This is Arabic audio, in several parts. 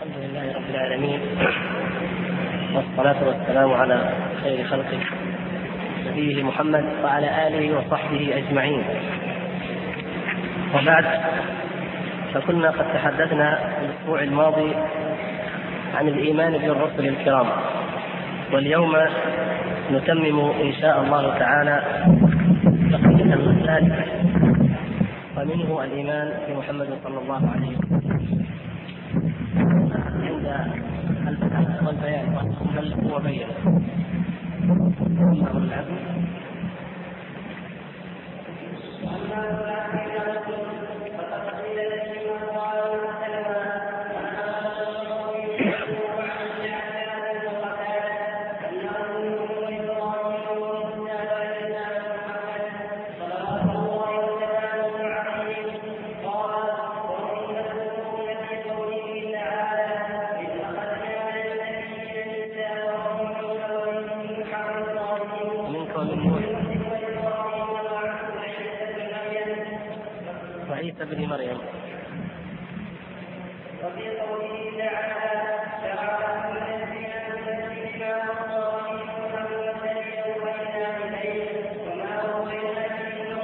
الحمد لله رب العالمين، والصلاة والسلام على خير خلقه نبيه محمد وعلى آله وصحبه أجمعين. وبعد، فكنا قد تحدثنا الأسبوع الماضي عن الإيمان بالرسل الكرام، واليوم نتمم إن شاء الله تعالى بقية المسائل، ومنه الإيمان بمحمد صلى الله عليه وسلم عند البحث والبيان بل هو بين وعيسى بن مريم. وفي قوله تعالى شرع من الدين وما وصينا به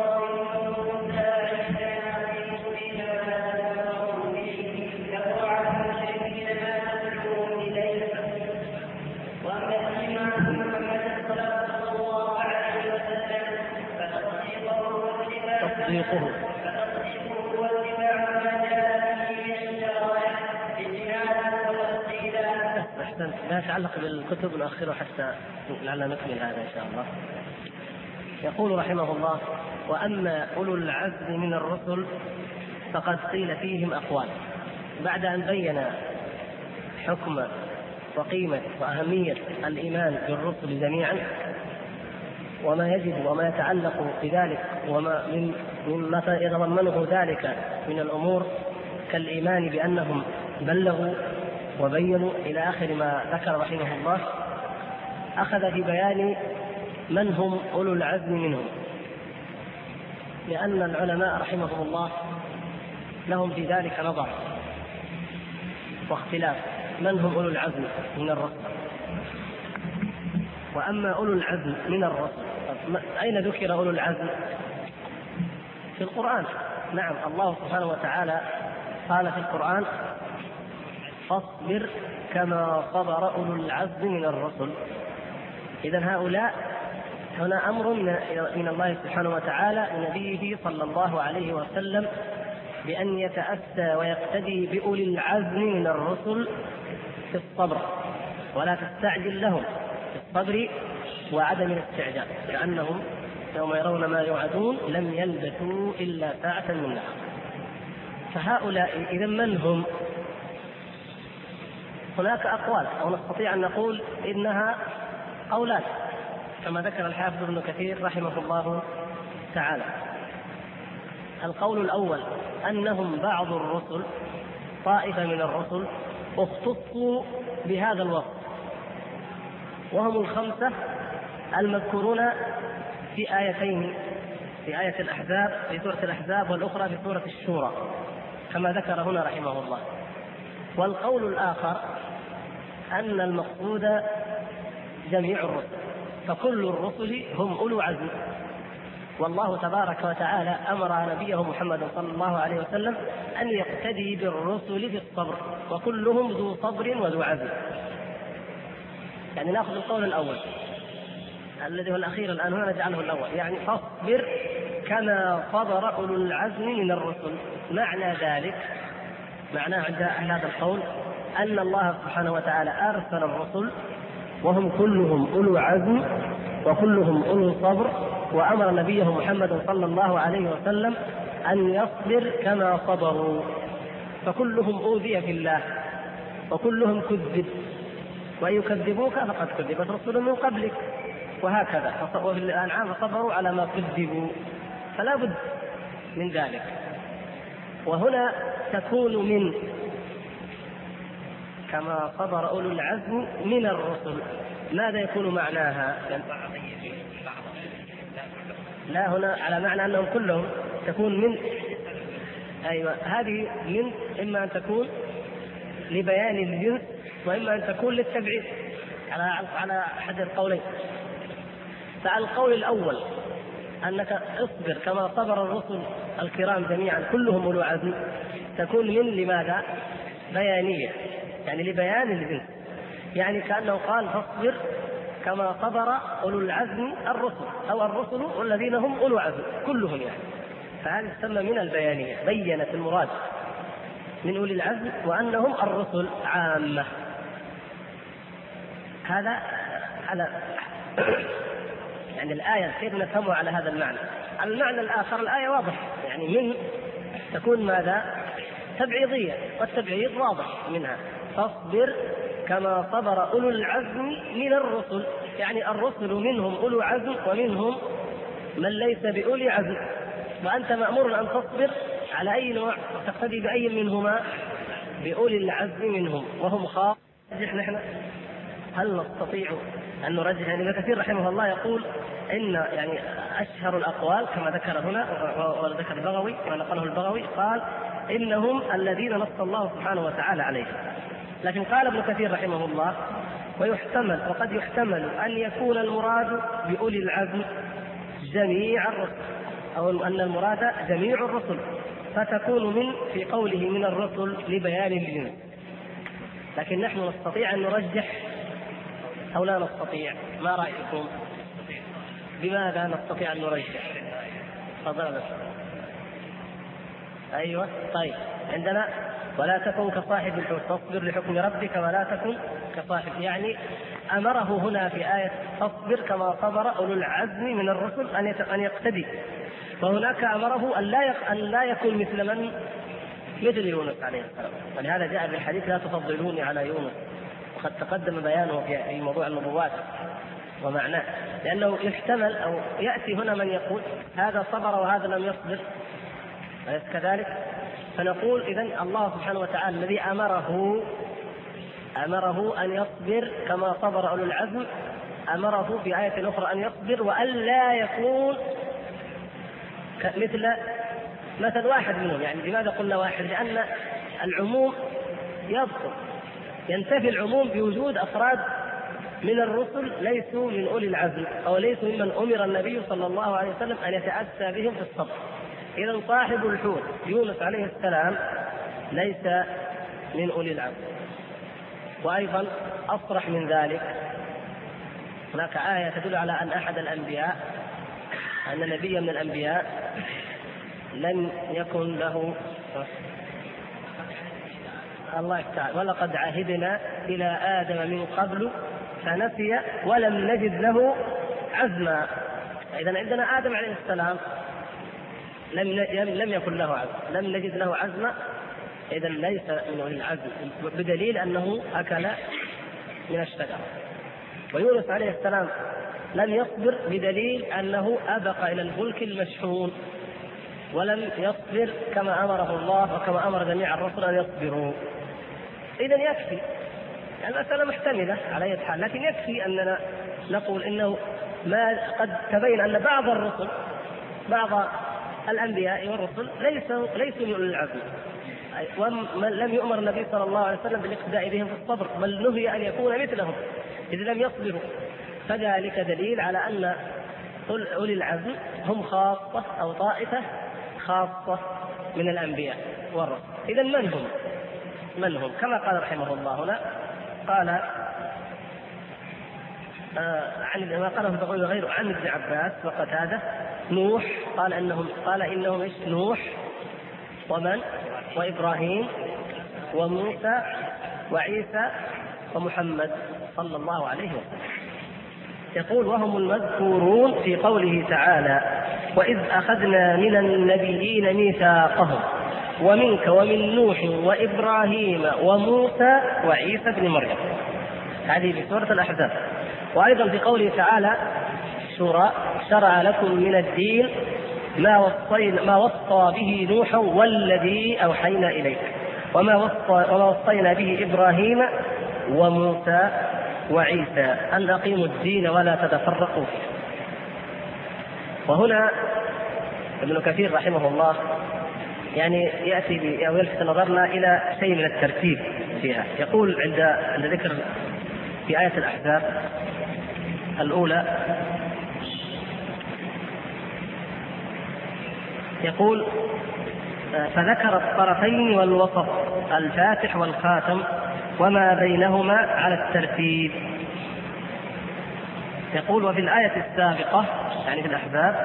تصديقه. لا يتعلق بالكتب نؤخره حتى لعلنا نكمل هذا إن شاء الله. يقول رحمه الله: وأما أولو العزم من الرسل فقد قيل فيهم أقوال. بعد أن بين حكم وقيمة وأهمية الإيمان بالرسل جميعا وما يجب وما يتعلق بذلك وما مما يتضمنه ذلك من الأمور كالإيمان بأنهم بلغوا وبينوا إلى آخر ما ذكر رحمه الله، أخذ في بيان من هم أولو العزم منهم، لأن العلماء رحمهم الله لهم في ذلك نظر واختلاف من هم أولو العزم من الرسل. وأما أولو العزم من الرسل، أين ذكر أولو العزم؟ في القرآن. نعم، الله سبحانه وتعالى قال في القرآن: فاصبر كما صبر أولو العزم من الرسل. إذن هؤلاء هنا أمر من الله سبحانه وتعالى لنبيه صلى الله عليه وسلم بأن يتأسى ويقتدي بأولي العزم من الرسل في الصبر، ولا تستعجل لهم في الصبر وعدم الاستعجال، كأنهم يوم يرون ما يوعدون لم يلبثوا إلا ساعة من نهار. فهؤلاء إذن من هم؟ هناك أقوال، أو نستطيع أن نقول إنها قولات كما ذكر الحافظ ابن كثير رحمه الله تعالى. القول الأول أنهم بعض الرسل، طائفة من الرسل اختصوا بهذا الوصف، وهم الخمسة المذكورون في آيتين، في آية الأحزاب في سورة الأحزاب، والأخرى في سورة الشورى كما ذكر هنا رحمه الله. والقول الآخر أن المقصود جميع الرسل، فكل الرسل هم أولو عزم، والله تبارك وتعالى أمر نبيه محمد صلى الله عليه وسلم أن يقتدي بالرسل في الصبر، وكلهم ذو صبر وذو عزم. يعني نأخذ القول الأول الذي هو الأخير الآن هنا نجعله الأول، يعني فاصبر كما صبر أولو العزم من الرسل. معنى ذلك، معناه عند أهل هذا القول أن الله سبحانه وتعالى أرسل الرسل وهم كلهم أولو عزم وكلهم أولو صبر، وأمر نبيه محمد صلى الله عليه وسلم أن يصبر كما صبروا، فكلهم أوذي في الله وكلهم كذب، وإن يكذبوك فقد كذبت رسل من قبلك، وهكذا. وفي الأنعام صبروا على ما كذبوا، فلا بد من ذلك. وهنا تكون من كما صبر أولو العزم من الرسل، ماذا يكون معناها؟ لا، هنا على معنى أنهم كلهم تكون من. أيوة، هذه من إما أن تكون لبيان الجنس، وإما أن تكون للتبعيض على أحد القولين. فالقول الأول أنك اصبر كما صبر الرسل الكرام جميعا كلهم أولو عزم، تكون من لماذا؟ بيانية، يعني لبيان الجنس، يعني كأنه قال فاصبر كما صبر أولو العزم الرسل، أو الرسل والذين هم أولو عزم كلهم يعني. فهذه تسمى من البيانية، بينت المراد من أولي العزم وأنهم الرسل عامة. هذا على يعني الآية كيف نفهمها على هذا المعنى. على المعنى الآخر الآية واضح، يعني من تكون ماذا؟ تبعيضية، والتبعيض واضح منها، فاصبر كما صبر أولو العزم من الرسل، يعني الرسل منهم أولو عزم ومنهم من ليس بأولي عزم، وأنت مأمور أن تصبر على أي نوع وتقتدي بأي منهما؟ بأولي العزم منهم وهم خاص. نحن هل نستطيع أن نرجح؟ يعني ابن كثير رحمه الله يقول إن يعني أشهر الأقوال كما ذكر هنا وذكر البغوي ونقله البغوي، قال إنهم الذين نص الله سبحانه وتعالى عليهم. لكن قال ابن كثير رحمه الله ويحتمل وقد يحتمل أن يكون المراد بأولي العزم جميع الرسل، أو أن المراد جميع الرسل، فتكون من في قوله من الرسل لبيان الجنس. لكن نحن نستطيع أن نرجح أو لا نستطيع؟ ما رأيكم؟ بماذا نستطيع أن نرجح؟ تفضل. أيوة طيب، عندنا ولا تكن كصاحب الحوت فاصبر لحكم ربك ولا تكن كصاحب، يعني أمره هنا في آية فاصبر كما صبر أولو العزم من الرسل أن يقتدي، وهناك أمره أن لا يكون مثل يونس عليه السلام. ولهذا جاء في الحديث لا تفضلوني على يونس، وقد تقدم بيانه في موضوع النبوات ومعناه، لأنه يحتمل أو يأتي هنا من يقول هذا صبر وهذا لم يصبر، أليس كذلك؟ فنقول إذن الله سبحانه وتعالى الذي أمره أن يصبر كما صبر أولو العزم، أمره في آية أخرى أن يصبر وأن لا يكون مثل واحد منهم. يعني لماذا قلنا واحد؟ لأن العموم ينتفي العموم بوجود أفراد من الرسل ليسوا من أولي العزم أو ليسوا ممن أمر النبي صلى الله عليه وسلم أن يتأسى بهم في الصبر. إذن صاحب الحوت يونس عليه السلام ليس من أولي العزم. وأيضا أصرح من ذلك هناك آية تدل على أن أحد الأنبياء، أن نبيا من الأنبياء لم يكن له الله تعالى ولقد عهدنا إلى آدم من قبل فنسي ولم نجد له عزما. إذن عندنا آدم عليه السلام لم يكن له عزم، لم نجد له عزما، إذن ليس من أولي العزم، بدليل أنه أكل من الشجرة. ويونس عليه السلام لم يصبر بدليل أنه أبق إلى الفلك المشحون، ولم يصبر كما أمره الله وكما أمر جميع الرسل أن يصبروا. إذن يكفي، يعني المسألة محتملة على أي حال، لكن يكفي أننا نقول إنه ما قد تبين أن بعض الأنبياء والرسل ليسوا من أولي العزم، ولم يؤمر النبي صلى الله عليه وسلم بالاقتداء بهم في الصبر، بل نهي أن يكون مثلهم إذ لم يصبروا. فذلك دليل على أن أولي العزم هم خاصة أو طائفة خاصة من الأنبياء والرسل. إذن من هم؟ كما قال رحمه الله هنا، قال عن ما قاله البغوي وغيره عن ابن عباس وقتادة نوح، قال إنهم إيش؟ نوح ومن؟ وإبراهيم وموسى وعيسى ومحمد صلى الله عليه وسلم. يقول وهم المذكورون في قوله تعالى وإذ أخذنا من النبيين ميثاقهم ومنك ومن نوح وإبراهيم وموسى وعيسى بن مريم، هذه في سورة الأحزاب. وأيضا في قوله تعالى سورة شرع لكم من الدين ما وصى به نوح والذي أوحينا إليك وما وصينا به إبراهيم وموسى وعيسى أن أقيموا الدين ولا تتفرقوا فيه. وهنا ابن كثير رحمه الله يعني يأتي أو يلفت نظرنا إلى شيء من الترتيب فيها. يقول عند ذكر في آية الأحزاب الأولى، يقول فذكر الطرفين والوسط الفاتح والخاتم وما بينهما على الترتيب. يقول وفي الآية السابقة يعني في الأحزاب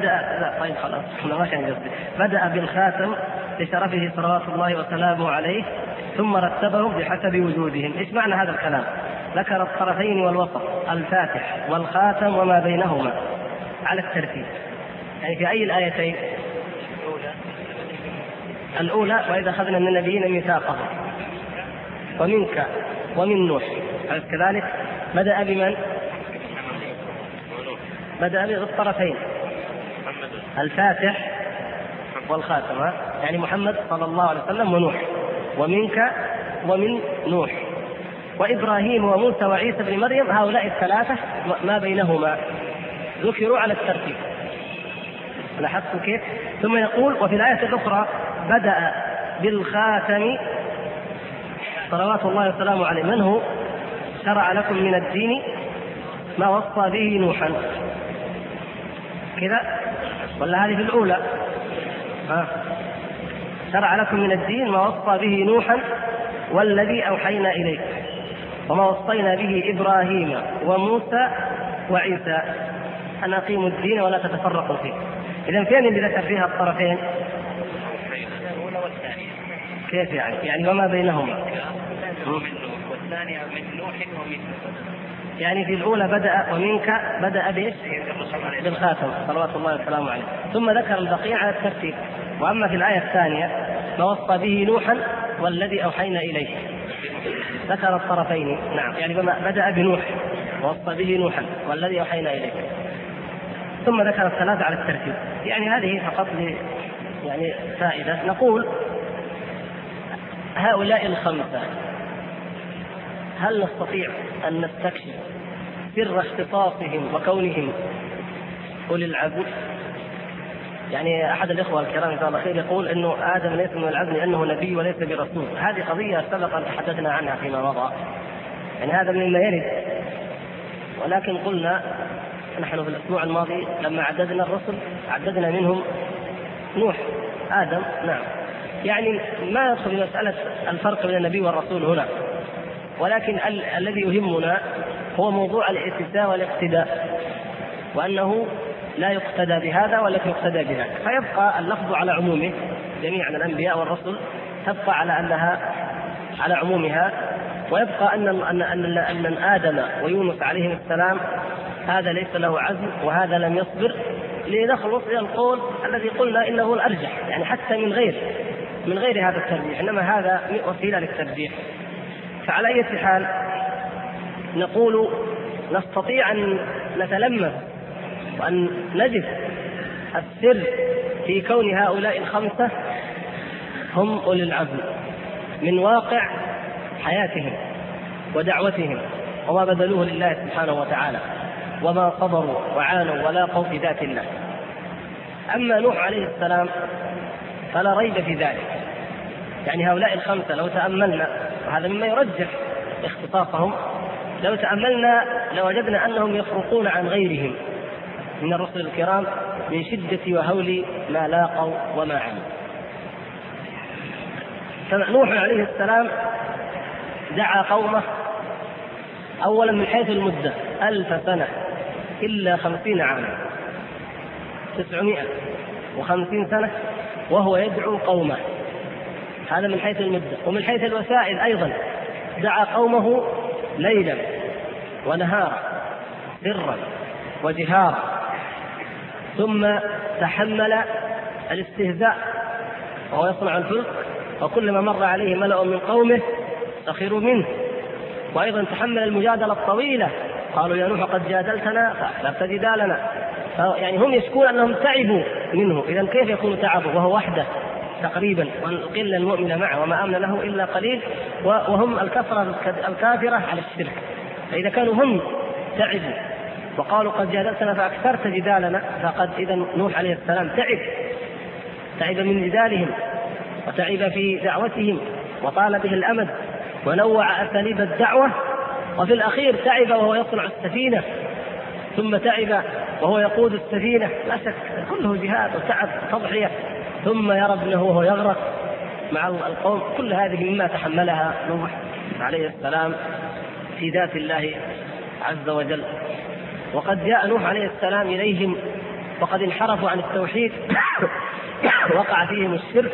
بدأ بالخاتم لشرفه صلوات الله وسلامه عليه ثم رتبهم بحسب وجودهم. إيش معنى هذا الكلام؟ ذكر الطرفين والوسط الفاتح والخاتم وما بينهما على الترتيب، يعني في أي الآيتين؟ الأولى وإذا أخذنا من النبيين ميثاقهم ومنك ومن نوح، كذلك بدأ بمن؟ بدأ بالطرفين الفاتح والخاتم، يعني محمد صلى الله عليه وسلم ونوح، ومنك ومن نوح وإبراهيم وموسى وعيسى بن مريم، هؤلاء الثلاثة ما بينهما ذكروا على الترتيب. لاحظتوا كيف؟ ثم يقول وفي الآية الأخرى بدأ بالخاتم صلوات الله وسلامه عليه من هو؟ شرع لكم من الدين ما وصى به نوحا، كذا ولا هذه في الأولى؟ شرع لكم من الدين ما وصى به نوحا والذي أوحينا إليك وما وصينا به إبراهيم وموسى وعيسى أن أقيموا الدين ولا تتفرقوا فيه. إذن فين اللي ذكر فيها الطرفين؟ الأولى والثانية. كيف يعني؟ يعني وما بينهما. والثانية من نوح ومن، يعني في الأولى بدأ ومنك بدأ بالخاتم صلوات الله وسلامه عليه، ثم ذكر البقية على الترتيب. وأما في الآية الثانية ما وصى به نوحا والذي أوحينا إليه ذكر الطرفين. نعم، يعني بدأ بنوح ووصى به نوحا والذي أوحينا إليه، ثم ذكر الثلاثة على الترتيب. يعني هذه فقط يعني فائدة. نقول هؤلاء الخمسة هل نستطيع أن نستكشف سر اختصاصهم وكونهم أولي العزم؟ يعني أحد الإخوة الكرام جزاه الله خير يقول إنه آدم ليس من العزم لأنه نبي وليس برسول. هذه قضية سبق أن تحدثنا عنها فيما مضى، يعني هذا مما يرد، ولكن قلنا نحن في الأسبوع الماضي لما عددنا الرسل عددنا منهم نوح آدم. نعم، يعني ما يدخل في مسألة الفرق بين النبي والرسول هنا، ولكن الذي يهمنا هو موضوع الاتساع والاقتداء، وأنه لا يقتدى بهذا ولا يقتدى بذاك، فيبقى اللفظ على عمومه جميعا الأنبياء والرسل تبقى على أنها على عمومها، ويبقى أن آدم ويونس عليهم السلام هذا ليس له عزم وهذا لم يصبر، لنخلص إلى القول الذي قلنا إنه الأرجح، يعني حتى من غير هذا الترجيح، إنما هذا وسيلة للترجيح. فعلى أي حال نقول نستطيع أن نتلمس وأن نجد السر في كون هؤلاء الخمسة هم أولي العزم من واقع حياتهم ودعوتهم وما بذلوه لله سبحانه وتعالى وما صبروا وعانوا ولاقوا في ذات الله. أما نوح عليه السلام فلا ريب في ذلك، يعني هؤلاء الخمسة لو تأملنا، وهذا مما يرجح اختصاصهم، لو تأملنا لوجدنا أنهم يفرقون عن غيرهم من الرسل الكرام من شدة وهول ما لاقوا وما عانوا. فنوح عليه السلام دعا قومه أولا من حيث المدة 1000 سنة إلا 50 عاما، 950 سنة وهو يدعو قومه، هذا من حيث المدة. ومن حيث الوسائل أيضا دعا قومه ليلا ونهارا سرا وجهارا، ثم تحمل الاستهزاء وهو يصنع الفلك، وكلما مر عليه ملأ من قومه سخروا منه، وأيضا تحمل المجادلة الطويلة، قالوا يا نوح قد جادلتنا فأحببت جدالنا، يعني هم يشكون أنهم تعبوا منه. إذن كيف يكون تعبوا وهو وحده تقريبا والقلة المؤمنة معه وما آمن له إلا قليل، وهم الكثرة الكافرة على الشرك؟ فإذا كانوا هم تعبوا وقالوا قد جادلتنا فأكثرت جدالنا، فقد إذن نوح عليه السلام تعب من جدالهم وتعب في دعوتهم وطال به الأمد ونوع أساليب الدعوة، وفي الأخير تعب وهو يصنع السفينة، ثم تعب وهو يقود السفينة، لا شك كله جهاد وتعب تضحية، ثم يرى ابنه وهو يغرق مع القوم. كل هذه مما تحملها نوح عليه السلام في ذات الله عز وجل. وقد جاء نوح عليه السلام إليهم وقد انحرفوا عن التوحيد وقع فيهم الشرك،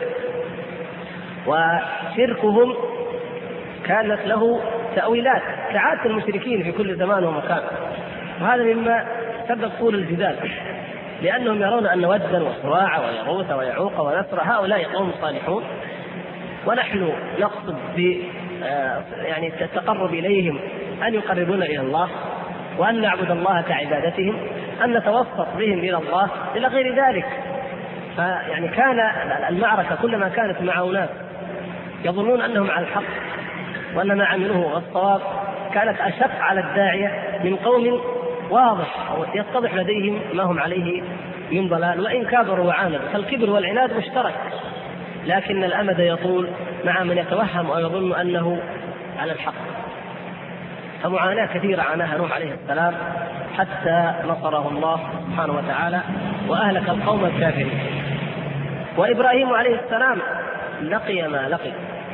وشركهم كانت له تأويلات كعادة المشركين في كل زمان ومكان، وهذا مما سبب طول الجدال، لأنهم يرون أن ودا وسواع ويغوث ويعوق ونسر هؤلاء قوم صالحون، ونحن نقصد يعني التقرب إليهم أن يقربونا إلى الله، وأن نعبد الله كعبادتهم، أن نتوسط بهم إلى الله إلى غير ذلك. فيعني كان المعركة كلما كانت مع أناس يظنون أنهم على الحق وأن ما عملوه هو الصواب كانت أشق على الداعية من قوم واضح أو يتضح لديهم ما هم عليه من ضلال، وإن كابروا وعاندوا. فالكبر والعناد مشترك، لكن الأمد يطول مع من يتوهم أو يظن أنه على الحق. فمعاناة كثيرة عاناها نوح عليه السلام حتى نصره الله سبحانه وتعالى وأهلك القوم الكافرين. وإبراهيم عليه السلام لقي ما لقي.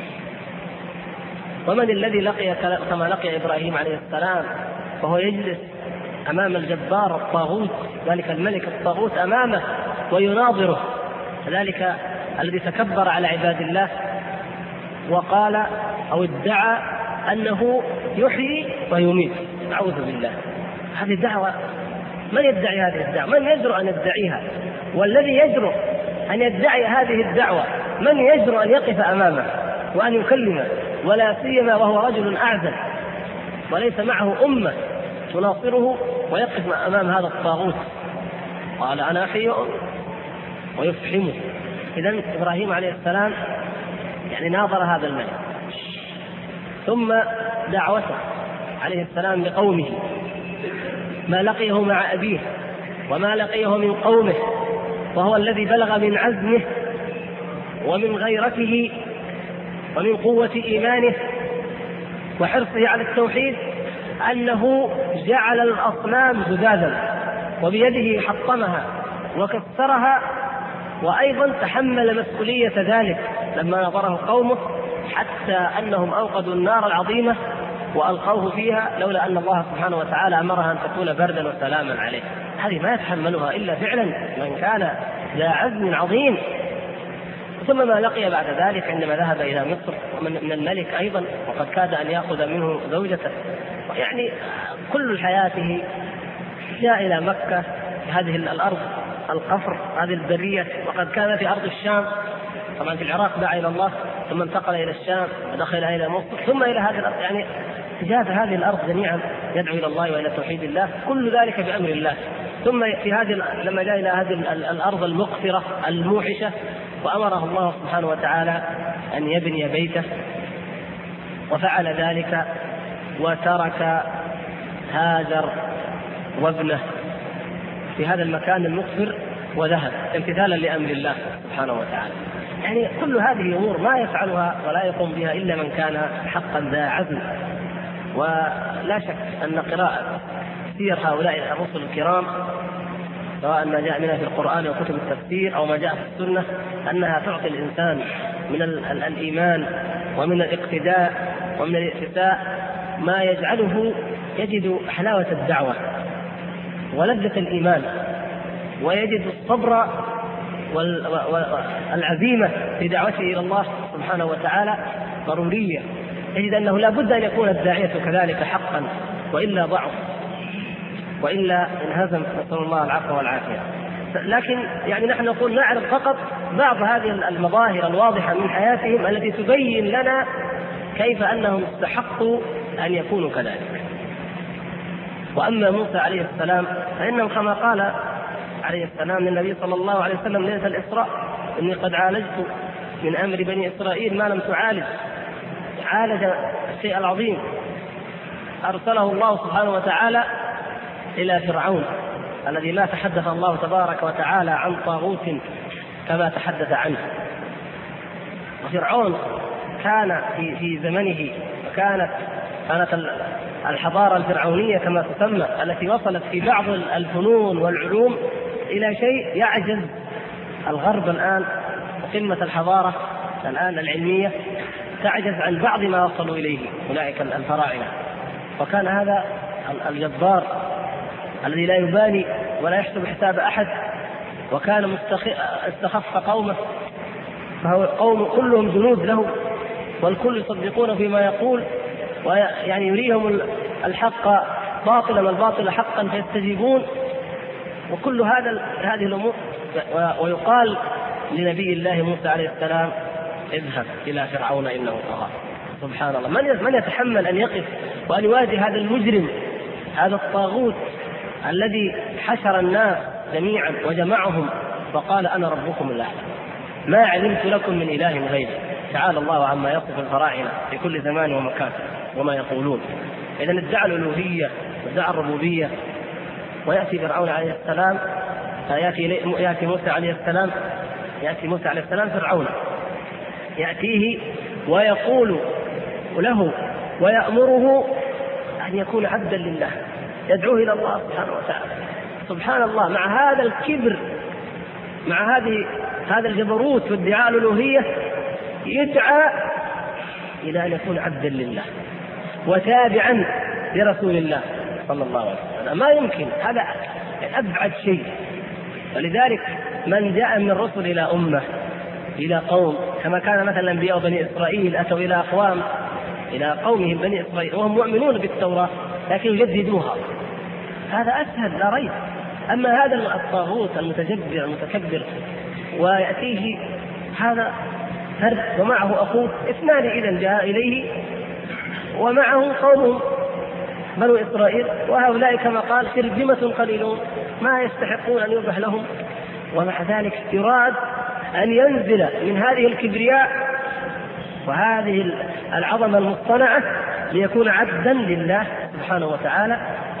ومن الذي لقي كما لقي إبراهيم عليه السلام وهو يجلس أمام الجبار الطاغوت، ذلك الملك الطاغوت أمامه ويناظره، ذلك الذي تكبر على عباد الله وقال أو ادعى أنه يحيي ويميت. أعوذ بالله، هذه الدعوة من يدعي هذه الدعوة؟ من يجرؤ أن يدعيها؟ والذي يجرؤ أن يدعي هذه الدعوة من يجرؤ أن يقف أمامه وأن يكلمه، ولا سيما وهو رجل أعزل وليس معه أمة تناصره ويقف أمام هذا الطاغوت؟ قال أنا أحيي ويفحمه. إذن إبراهيم عليه السلام يعني ناظر هذا الملك، ثم دعوته عليه السلام لقومه، ما لقيه مع أبيه وما لقيه من قومه، وهو الذي بلغ من عزمه ومن غيرته ومن قوة إيمانه وحرصه على التوحيد أنه جعل الأصنام جذاذا وبيده حطمها وكسرها، وأيضا تحمل مسؤولية ذلك لما نظره قومه، حتى أنهم أوقدوا النار العظيمة وألقوه فيها لولا أن الله سبحانه وتعالى أمرها أن تكون بردا وسلاما عليه. هذه ما يتحملها إلا فعلا من كان ذا عزم عظيم. ثم ما لقي بعد ذلك عندما ذهب إلى مصر من الملك أيضا، وقد كاد أن يأخذ منه زوجته، يعني كل حياته جاء إلى مكة، هذه الأرض القفر، هذه البرية، وقد كان في أرض الشام، طبعا في العراق دعا إلى الله، ثم انتقل إلى الشام ودخل إلى مصر، ثم إلى هذه الأرض، يعني جاء هذه الأرض جميعا يدعو إلى الله وإلى توحيد الله، كل ذلك بأمر الله. ثم في هذه لما جاء إلى هذه الأرض المقفرة الموحشة، وأمره الله سبحانه وتعالى أن يبني بيته، وفعل ذلك وترك هاجر وابنه في هذا المكان المقفر وذهب امتثالا لأمر الله سبحانه وتعالى. يعني كل هذه أمور ما يفعلها ولا يقوم بها إلا من كان حقا ذا عزم. ولا شك أن قراءة سير هؤلاء الرسل الكرام سواء ما جاء منها في القرآن وكتب التفسير أو ما جاء في السنة أنها تعطي الإنسان من الإيمان ومن الاقتداء ومن الاتساع ما يجعله يجد حلاوة الدعوة ولذة الإيمان، ويجد الصبر والعزيمة في دعوته إلى الله سبحانه وتعالى ضرورية. يجد أنه لا بد أن يكون الداعية كذلك حقا، وإلا ضعف وإلا انهزم، نسأل الله العفو والعافية. لكن يعني نحن نقول نعرف فقط بعض هذه المظاهر الواضحة من حياتهم التي تبين لنا كيف أنهم استحقوا أن يكونوا كذلك. وأما موسى عليه السلام فإنه كما قال عليه السلام للنبي صلى الله عليه وسلم ليلة الإسراء: إني قد عالجت من أمر بني إسرائيل ما لم تعالج. عالج الشيء العظيم، أرسله الله سبحانه وتعالى إلى فرعون الذي لا تحدث الله تبارك وتعالى عن طاغوت كما تحدث عنه. وفرعون كان في زمنه كانت الحضارة الفرعونية كما تسمى، التي وصلت في بعض الفنون والعلوم إلى شيء يعجز الغرب الآن، قمة الحضارة الآن العلمية تعجز عن بعض ما وصلوا إليه أولئك الفراعنة. وكان هذا الجبار الذي لا يبالي ولا يحسب حساب أحد، وكان استخف قومه، فهو قوم كلهم جنود له، والكل يصدقون فيما يقول، ويعني يريهم الحق باطلا والباطل حقا فيستجيبون، وكل هذه الأمور. ويقال لنبي الله موسى عليه السلام: اذهب إلى فرعون إنه طغى. سبحان الله، من يتحمل أن يقف وأن يواجه هذا المجرم، هذا الطاغوت الذي حشر الناس جميعا وجمعهم وقال: أنا ربكم الأعلى، ما علمت لكم من إله غيري. تعالى الله عما يصف الفراعنة في كل زمان ومكان وما يقولون. إذن ادعى الألوهية وادعى الربوبية، ويأتي فرعون عليه السلام، يأتي موسى عليه السلام فرعون يأتيه ويقول له ويأمره أن يكون عبدا لله، يدعوه إلى الله سبحانه وتعالى. سبحان الله، مع هذا الكبر، مع هذا الجبروت وادعاء الألوهية، يدعى إلى أن يكون عبدا لله وتابعا لرسول الله صلى الله عليه وسلم. ما يمكن، هذا أبعد شيء. ولذلك من جاء من الرسل إلى أمة، إلى قوم، كما كان مثلا الأنبياء بني إسرائيل أتوا إلى أقوام، إلى قومهم بني إسرائيل وهم مؤمنون بالتوراة لكن يجددوها، هذا أسهل لا ريب. أما هذا الطاغوت المتجبر المتكبر ويأتيه هذا فرد ومعه أخوه، اثنان إذن جاء إليه ومعه قومهم بنو إسرائيل، وهؤلاء كما قال ترجمة قليلون ما يستحقون أن يذبح لهم، ومع ذلك يراد أن ينزل من هذه الكبرياء وهذه العظمة المصطنعة ليكون عبدا لله سبحانه وتعالى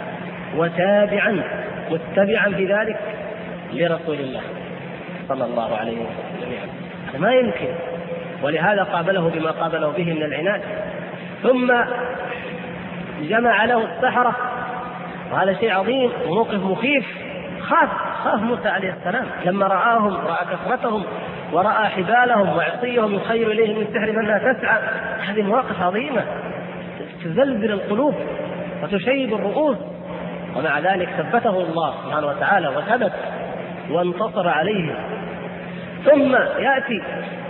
وتابعا متبعا في ذلك لرسول الله صلى الله عليه وسلم. هذا ما يمكن، ولهذا قابله بما قابله به من العناد. ثم جمع له السحرة، وهذا شيء عظيم وموقف مخيف. خاف موسى عليه السلام لما رأى كثرتهم ورأى حبالهم وعصيهم يخير إليه من السحر منها تسعى. هذه مواقف عظيمة تزلزل القلوب وتشيب الرؤوس، ومع ذلك ثبته الله سبحانه وتعالى وثبت وانتصر عليه. ثم يأتي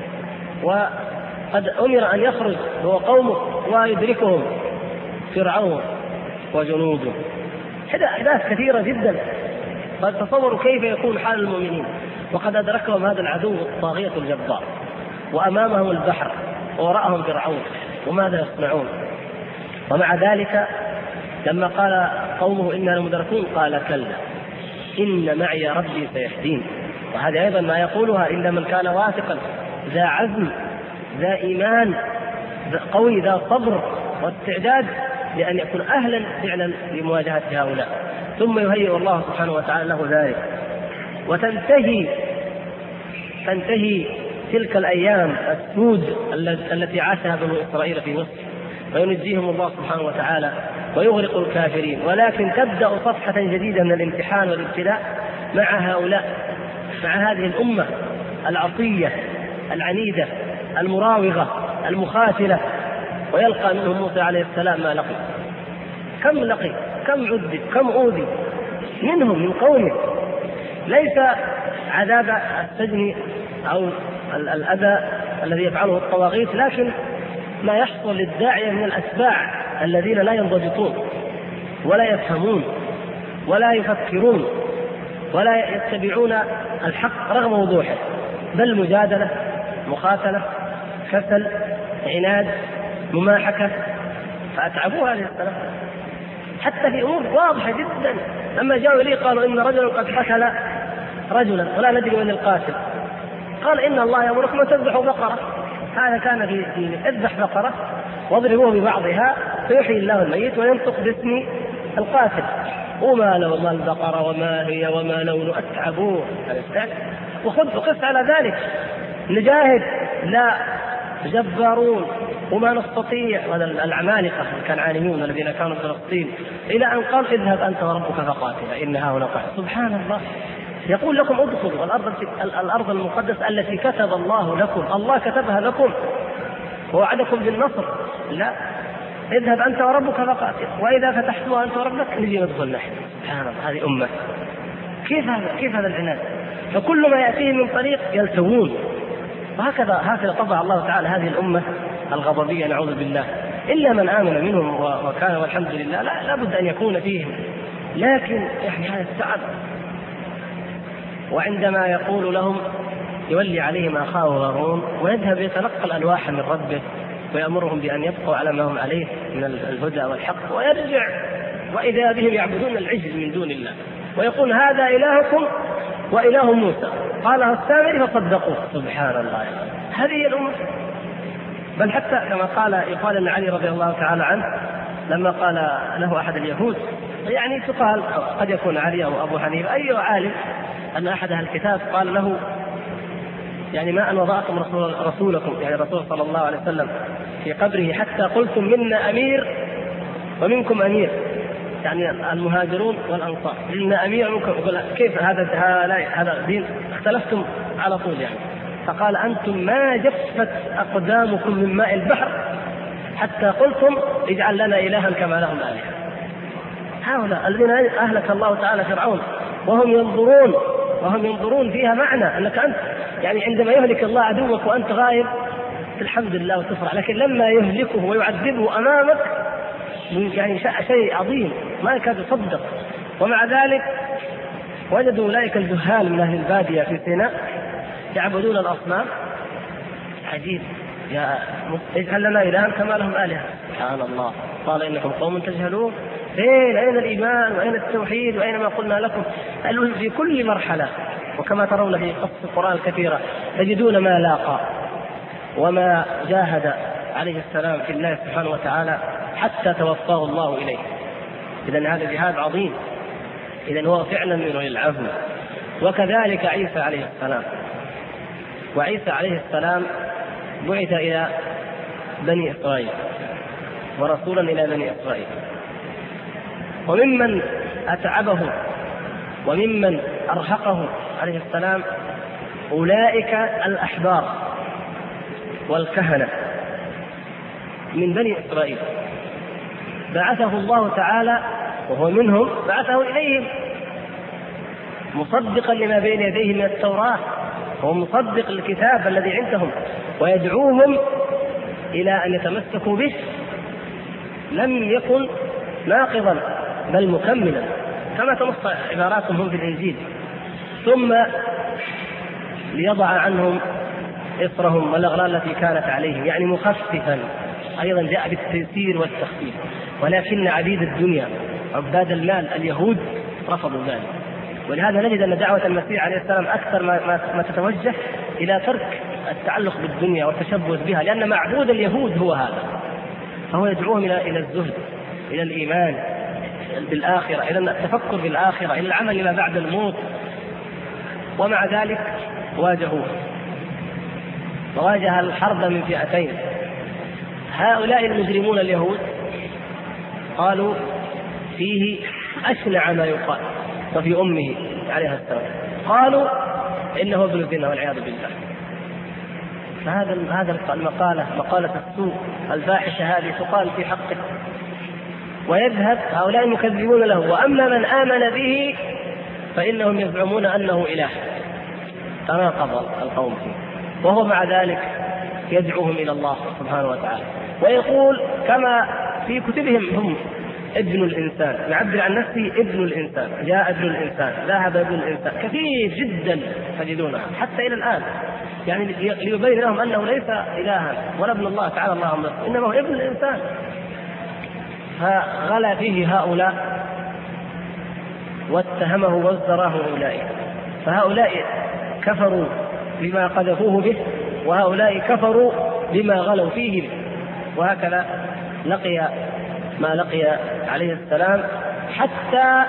وقد أمر أن يخرج هو قومه ويدركهم فرعون وجنوده. أحداث كثيرة جدا، قد تصوروا كيف يكون حال المؤمنين وقد أدركهم هذا العدو الطاغية الجبار، وأمامهم البحر ووراءهم فرعون، وماذا يصنعون؟ ومع ذلك لما قال قومه إنا لمدركون قال كلا إن معي ربي سيهدين. وهذا أيضا ما يقولها إلا من كان واثقا ذا عزم ذا إيمان ذا قوي ذا صبر واستعداد لأن يكون أهلا فعلا لمواجهة هؤلاء. ثم يهيئ الله سبحانه وتعالى له ذلك، وتنتهي تلك الأيام السود التي عاشها بنو إسرائيل في مصر، وينجيهم الله سبحانه وتعالى ويغرق الكافرين. ولكن تبدأ صفحة جديدة من الامتحان والابتلاء مع هؤلاء، مع هذه الأمة العصية العنيدة المراوغة المخاثلة. ويلقى منهم موسى عليه السلام ما لقي، كم عذب، كم أوذي منهم من قومه. ليس عذاب السجن أو الأذى الذي يفعله الطواغيت، لكن ما يحصل للداعية من الأتباع الذين لا ينضبطون ولا يفهمون ولا يفكرون ولا يتبعون الحق رغم وضوحه، بل مجادلة، مخاتلة، كسل، عناد، مماحكة. فأتعبوه عليه السلام حتى في أمور واضحة جدا. لما جاءوا إليه قالوا إن رجلا قد قتل رجلا ولا ندري من القاتل، قال إن الله يأمركم أن تذبحوا بقرة. هذا كان في اذبح بقرة واضربوه ببعضها فيحيي الله الميت وينطق باسم القاتل. وما لون البقرة وما هي وما لون. أتعبوه وقس على ذلك. نجاهد لا، جبارون وما نستطيع، العمالقة الكنعانيون الذين كانوا في فلسطين، إلى أن قال اذهب أنت وربك فقاتلا إن هاهنا قاعد. سبحان الله، يقول لكم ادخلوا الأرض المقدسة التي كتب الله لكم، الله كتبها لكم ووعدكم بالنصر. لا، اذهب أنت وربك فقاتل، وإذا فتحتها أنت وربك نجي ندخل نحن. سبحان الله، هذه أمة. كيف هذا العناد؟ فكل ما يأتيه من طريق يلتوون. وهكذا طبع الله تعالى هذه الأمة الغضبية نعوذ بالله، إلا من آمن منهم وكان والحمد لله لا بد أن يكون فيهم، لكن يعني هذا التعب. وعندما يقول لهم يولي عليهم أخاه هارون ويذهب يتلقى الألواح من ربه ويأمرهم بأن يبقوا على ما هم عليه من الهدى والحق، ويرجع وإذا بهم يعبدون العجل من دون الله، ويقول هذا إلهكم وإله موسى قالها السامري فصدقوه. سبحان الله، هذه الأمة. بل حتى كما يقال أن علي رضي الله تعالى عنه لما قال له أحد اليهود، يعني تقال قد يكون علي أو أبو حنيفة أي عالم، أن أحد أهل الكتاب قال له يعني ما أن وضعتم رسولكم يعني الرسول صلى الله عليه وسلم في قبره حتى قلتم منا أمير ومنكم أمير، يعني المهاجرون والأنصار منا أمير ومنكم. كيف هذا دين؟ اختلفتم على طول يعني. فقال أنتم ما جفت أقدامكم من ماء البحر حتى قلتم اجعل لنا إلها كما لهم آلهة. هؤلاء الذين أهلك الله تعالى فرعون وهم ينظرون فيها معنى أنك أنت يعني عندما يهلك الله عدوك وأنت غائب الحمد لله وتفرح، لكن لما يهلكه ويعذبه أمامك يعني شيء عظيم ما يكاد يصدق. ومع ذلك وجدوا أولئك الجهال من أهل البادية في سيناء يعبدون الأصنام. عجيب، يا اجعل لنا إلها كما لهم آلهة. سبحان الله، قال إنكم قوم تجهلون. أين الإيمان وأين التوحيد وأين ما قلنا لكم؟ في كل مرحلة، وكما ترون في قصص القرآن الكثيرة تجدون ما لاقى وما جاهد عليه السلام في الله سبحانه وتعالى حتى توفاه الله إليه. إذن هذا جهاد عظيم، إذن هو فعلا من أولي العزم. وكذلك عيسى عليه السلام، وعيسى عليه السلام بعث إلى بني إسرائيل ورسولا إلى بني إسرائيل، وممن أتعبه وممن أرهقه عليه السلام أولئك الأحبار والكهنة من بني إسرائيل. بعثه الله تعالى وهو منهم، بعثه إليهم مصدقا لما بين يديه من التوراة، هو مصدق الكتاب الذي عندهم، ويدعوهم إلى أن يتمسكوا به. لم يكن ناقضا بل مكملا كما تنص عباراتهم هم في الإنجيل. ثم ليضع عنهم إصرهم والأغلال التي كانت عليهم، يعني مخففا، أيضا جاء بالتيسير والتخفيف. ولكن عبيد الدنيا عباد المال اليهود رفضوا ذلك. ولهذا نجد أن دعوة المسيح عليه السلام أكثر ما تتوجه إلى ترك التعلق بالدنيا والتشبث بها، لأن معبود اليهود هو هذا، فهو يدعوهم إلى الزهد، إلى الإيمان بالآخرة، إلى التفكر بالآخرة، إلى العمل لما بعد الموت. ومع ذلك واجهوه، وواجه الحرب من فئتين. هؤلاء المجرمون اليهود قالوا فيه أشنع ما يقال، وفي أمه عليها السلام قالوا إنه ابن زنا والعياذ بالله. فهذا مقالة السوء الفاحشة هذه تقال في حقه، ويذهب هؤلاء المكذبون له. وأما من آمن به فإنهم يزعمون أنه إله. تناقض القوم فيه، وهو مع ذلك يدعوهم إلى الله سبحانه وتعالى، ويقول كما في كتبهم هم ابن الإنسان، يعبر عن نفسه ابن الإنسان، جاء ابن الإنسان، ذهب ابن الإنسان، كثير جدا تجدونها حتى إلى الآن، يعني ليبين لهم أنه ليس إلها ولا ابن الله تعالى اللهم، إنما هو ابن الإنسان. فغلا فيه هؤلاء واتهمه وازدراه أولئك، فهؤلاء كفروا بما قذفوه به، وهؤلاء كفروا بما غلوا فيه به. وهكذا لقي ما لقي عليه السلام، حتى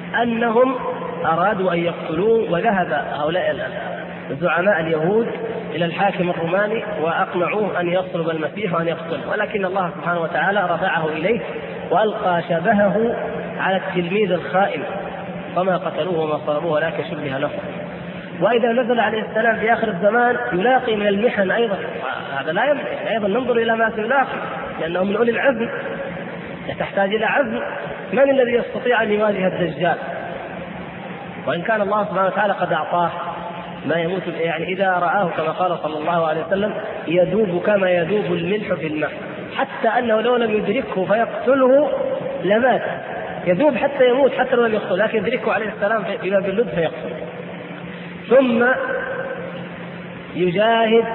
أنهم أرادوا أن يقتلوه، وذهب هؤلاء زعماء اليهود إلى الحاكم الروماني وأقنعوه أن يصلب المسيح وأن يقتله، ولكن الله سبحانه وتعالى رفعه إليه وألقى شبهه على التلميذ الخائن، فما قتلوه وما صلبوه ولكن شبه له. وإذا نزل عليه السلام في آخر الزمان يلاقي من المحن أيضا، هذا لا يمنع أيضا ننظر إلى ما سيلاقي، لأنه من أولي العزم، تحتاج إلى عزم. من الذي يستطيع أن يواجه الدجال؟ وإن كان الله سبحانه وتعالى قد أعطاه ما يموت، يعني إذا رآه كما قال صلى الله عليه وسلم يذوب كما يذوب الملح في الماء، حتى أنه لو لم يدركه فيقتله لمات، يذوب حتى يموت حتى لو لم يقتل، لكن يدركه عليه السلام في باب اللد فيقتل. ثم يجاهد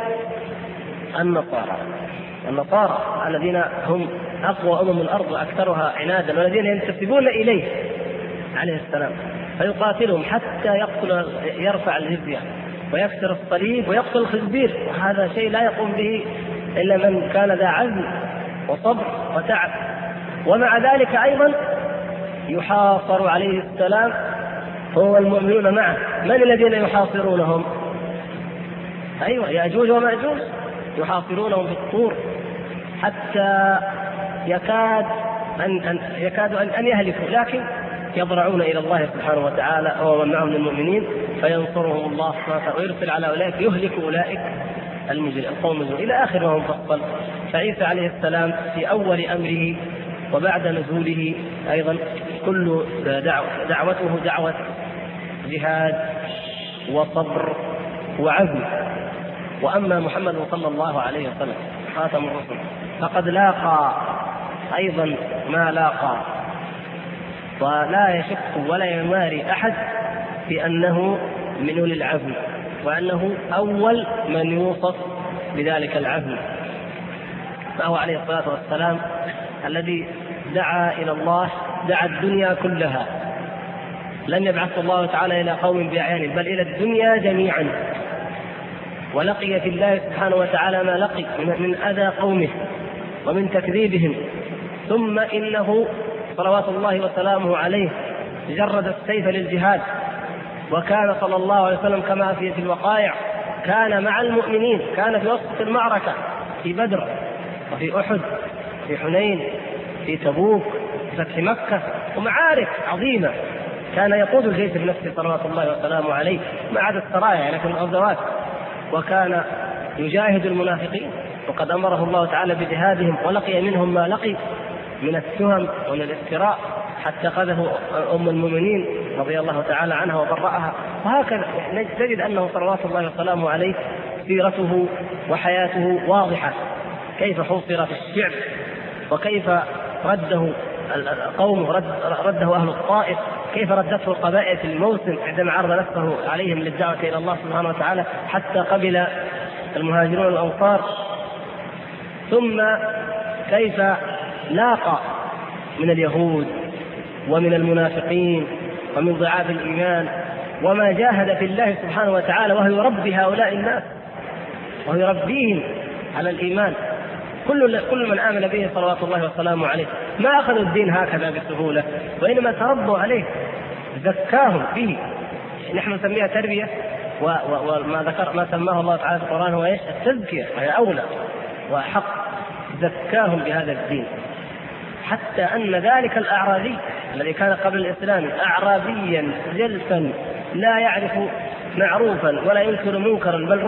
النصارى الذين هم أقوى الأرض وأكثرها عنادا، والذين ينتسبون إليه عليه السلام، فيقاتلهم حتى يرفع الجزية ويكسر الصليب ويقتل الخنزير. وهذا شيء لا يقوم به إلا من كان ذا عزم وصبر وتعب. ومع ذلك أيضا يحاصر عليه السلام هو المؤمنون معه. من الذين يحاصرونهم؟ أيوة، يأجوج ومأجوج يحاصرونهم في الطور حتى يكاد أن يهلكوا، لكن يضرعون إلى الله سبحانه وتعالى هو من معهم المؤمنين فينصرهم الله سبحانه وتعالى ويرسل على أولئك يهلك أولئك القوم إلى آخر ما هو مفصل. فعيسى عليه السلام في أول أمره وبعد نزوله أيضا كل دعوته دعوة جهاد وصبر وعزم. وأما محمد صلى الله عليه وسلم خاتم الرسل فقد لاقى أيضا ما لاقى، ولا يشك ولا يماري أحد بأنه من أولي العزم، وأنه أول من يوصف بذلك العزم. فهو عليه الصلاة والسلام الذي دعا إلى الله، دعا الدنيا كلها، لم يبعث الله تعالى إلى قوم بأعيان بل إلى الدنيا جميعا، ولقي في الله سبحانه وتعالى ما لقي من أذى قومه ومن تكذيبهم. ثم إنه صلوات الله وسلامه عليه جرد السيف للجهاد، وكان صلى الله عليه وسلم كما في الوقائع كان مع المؤمنين، كان في وسط المعركة في بدر وفي أحد في حنين في تبوك في فتح مكة ومعارك عظيمة، كان يقود الجيش بنفسه صلوات الله وسلامه عليه ما عدا السرايا لكن الغزوات، وكان يجاهد المنافقين وقد أمره الله تعالى بجهادهم، ولقي منهم ما لقي من التهم ومن الافتراء حتى قذفوا أم المؤمنين رضي الله تعالى عنها وبرأها. وهكذا نجد أنه صلوات الله وسلامه عليه سيرته وحياته واضحة، كيف حوصر في الشعب وكيف رده قومه، رده أهل الطائف، كيف ردته القبائل في الموسم عندما عرض نفسه عليهم للدعوة إلى الله سبحانه وتعالى حتى قبل المهاجرون الأنصار. ثم كيف لاقى من اليهود ومن المنافقين ومن ضعاف الإيمان، وما جاهد في الله سبحانه وتعالى وهو يربي هؤلاء الناس وهو يربيهم على الإيمان. كل من آمن به صلوات الله وسلامه عليه ما أخذوا الدين هكذا بسهولة، وإنما تربوا عليه، زكاهم به. نحن نسميها تربية، ما سماه الله تعالى في القرآن هو ايش؟ التزكية، وهي أولى وحق. زكاهم بهذا الدين، حتى أن ذلك الأعرابي الذي كان قبل الإسلام أعرابيا جلسا لا يعرف معروفا ولا ينكر منكرا، بل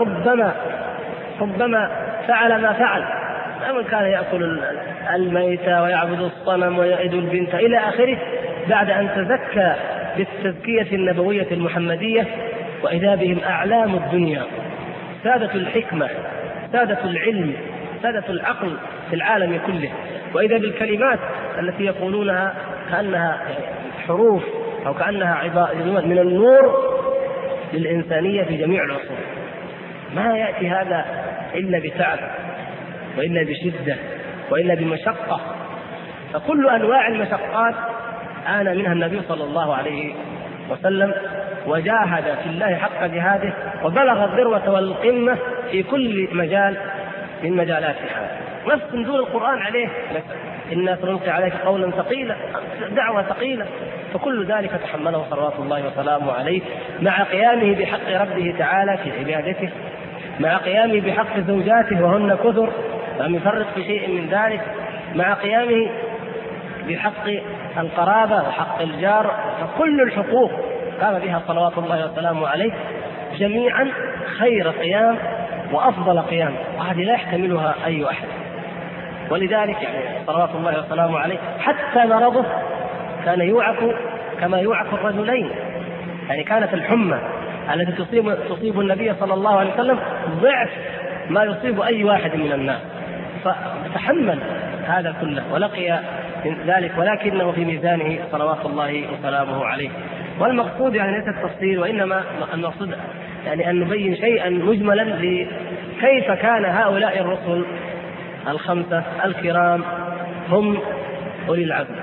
ربما فعل ما فعل، من كان يأكل الميتة ويعبد الصنم ويعد البنت إلى آخره، بعد أن تزكى بالتزكية النبوية المحمدية وإذا بهم أعلام الدنيا، سادة الحكمة، سادة العلم، سادة العقل في العالم كله، وإذا بالكلمات التي يقولونها كأنها حروف أو كأنها عبارة من النور للإنسانية في جميع العصور. ما يأتي هذا إلا بتعب وإلا بشدة وإلا بمشقة، فكل أنواع المشقات آن منها النبي صلى الله عليه وسلم، وجاهد في الله حق جهاده، وبلغ الذروة والقمة في كل مجال من مجالات الحياة. نفس نزول القرآن عليه، إنا سنلقي عليك قولا ثقيلا، دعوة ثقيلة، فكل ذلك تحمله صلوات الله وسلامه عليه مع قيامه بحق ربه تعالى في عبادته، مع قيامه بحق زوجاته وهن كثر لم يفرط في شيء من ذلك، مع قيامه بحق القرابة وحق الجار، فكل الحقوق قام بها صلوات الله وسلامه عليه جميعا خير قيام وأفضل قيام، وهذه لا يحتملها أي أحد. ولذلك يعني صلوات الله وسلامه عليه حتى مرضه كان يوعك كما يوعك الرجلين، يعني كانت الحمى التي تصيب النبي صلى الله عليه وسلم ضعف ما يصيب أي واحد من الناس، فتحمل هذا كله ولقي من ذلك، ولكنه في ميزانه صلوات الله وسلامه عليه. والمقصود يعني ليس التفصيل، وإنما المقصود يعني أن نبين شيئا مجملا لكيف كان هؤلاء الرسل الخمسة الكرام هم أولي العزم،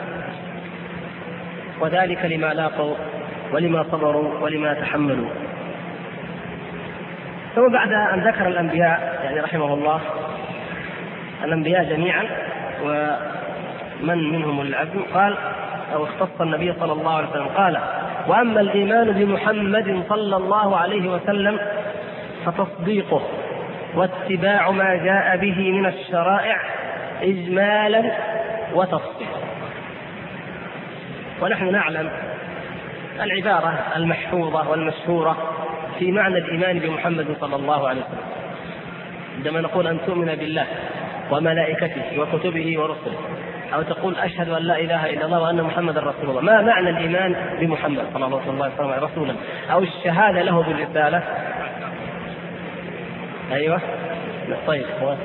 وذلك لما لاقوا ولما صبروا ولما تحملوا. ثم بعد أن ذكر الأنبياء يعني رحمه الله الأنبياء جميعا ومن منهم العزم، قال أو اختص النبي صلى الله عليه وسلم قال: وأما الإيمان بمحمد صلى الله عليه وسلم فتصديقه واتباع ما جاء به من الشرائع إجمالا وتفصيلا. ونحن نعلم العبارة المحفوظة والمشهورة في معنى الإيمان بمحمد صلى الله عليه وسلم، عندما نقول أن تؤمن بالله وملائكته وكتبه ورسله، أو تقول أشهد أن لا إله إلا الله وأن محمد رسول الله، ما معنى الإيمان بمحمد صلى الله عليه وسلم رسولا أو الشهادة له بالرسالة؟ أيوة طيب،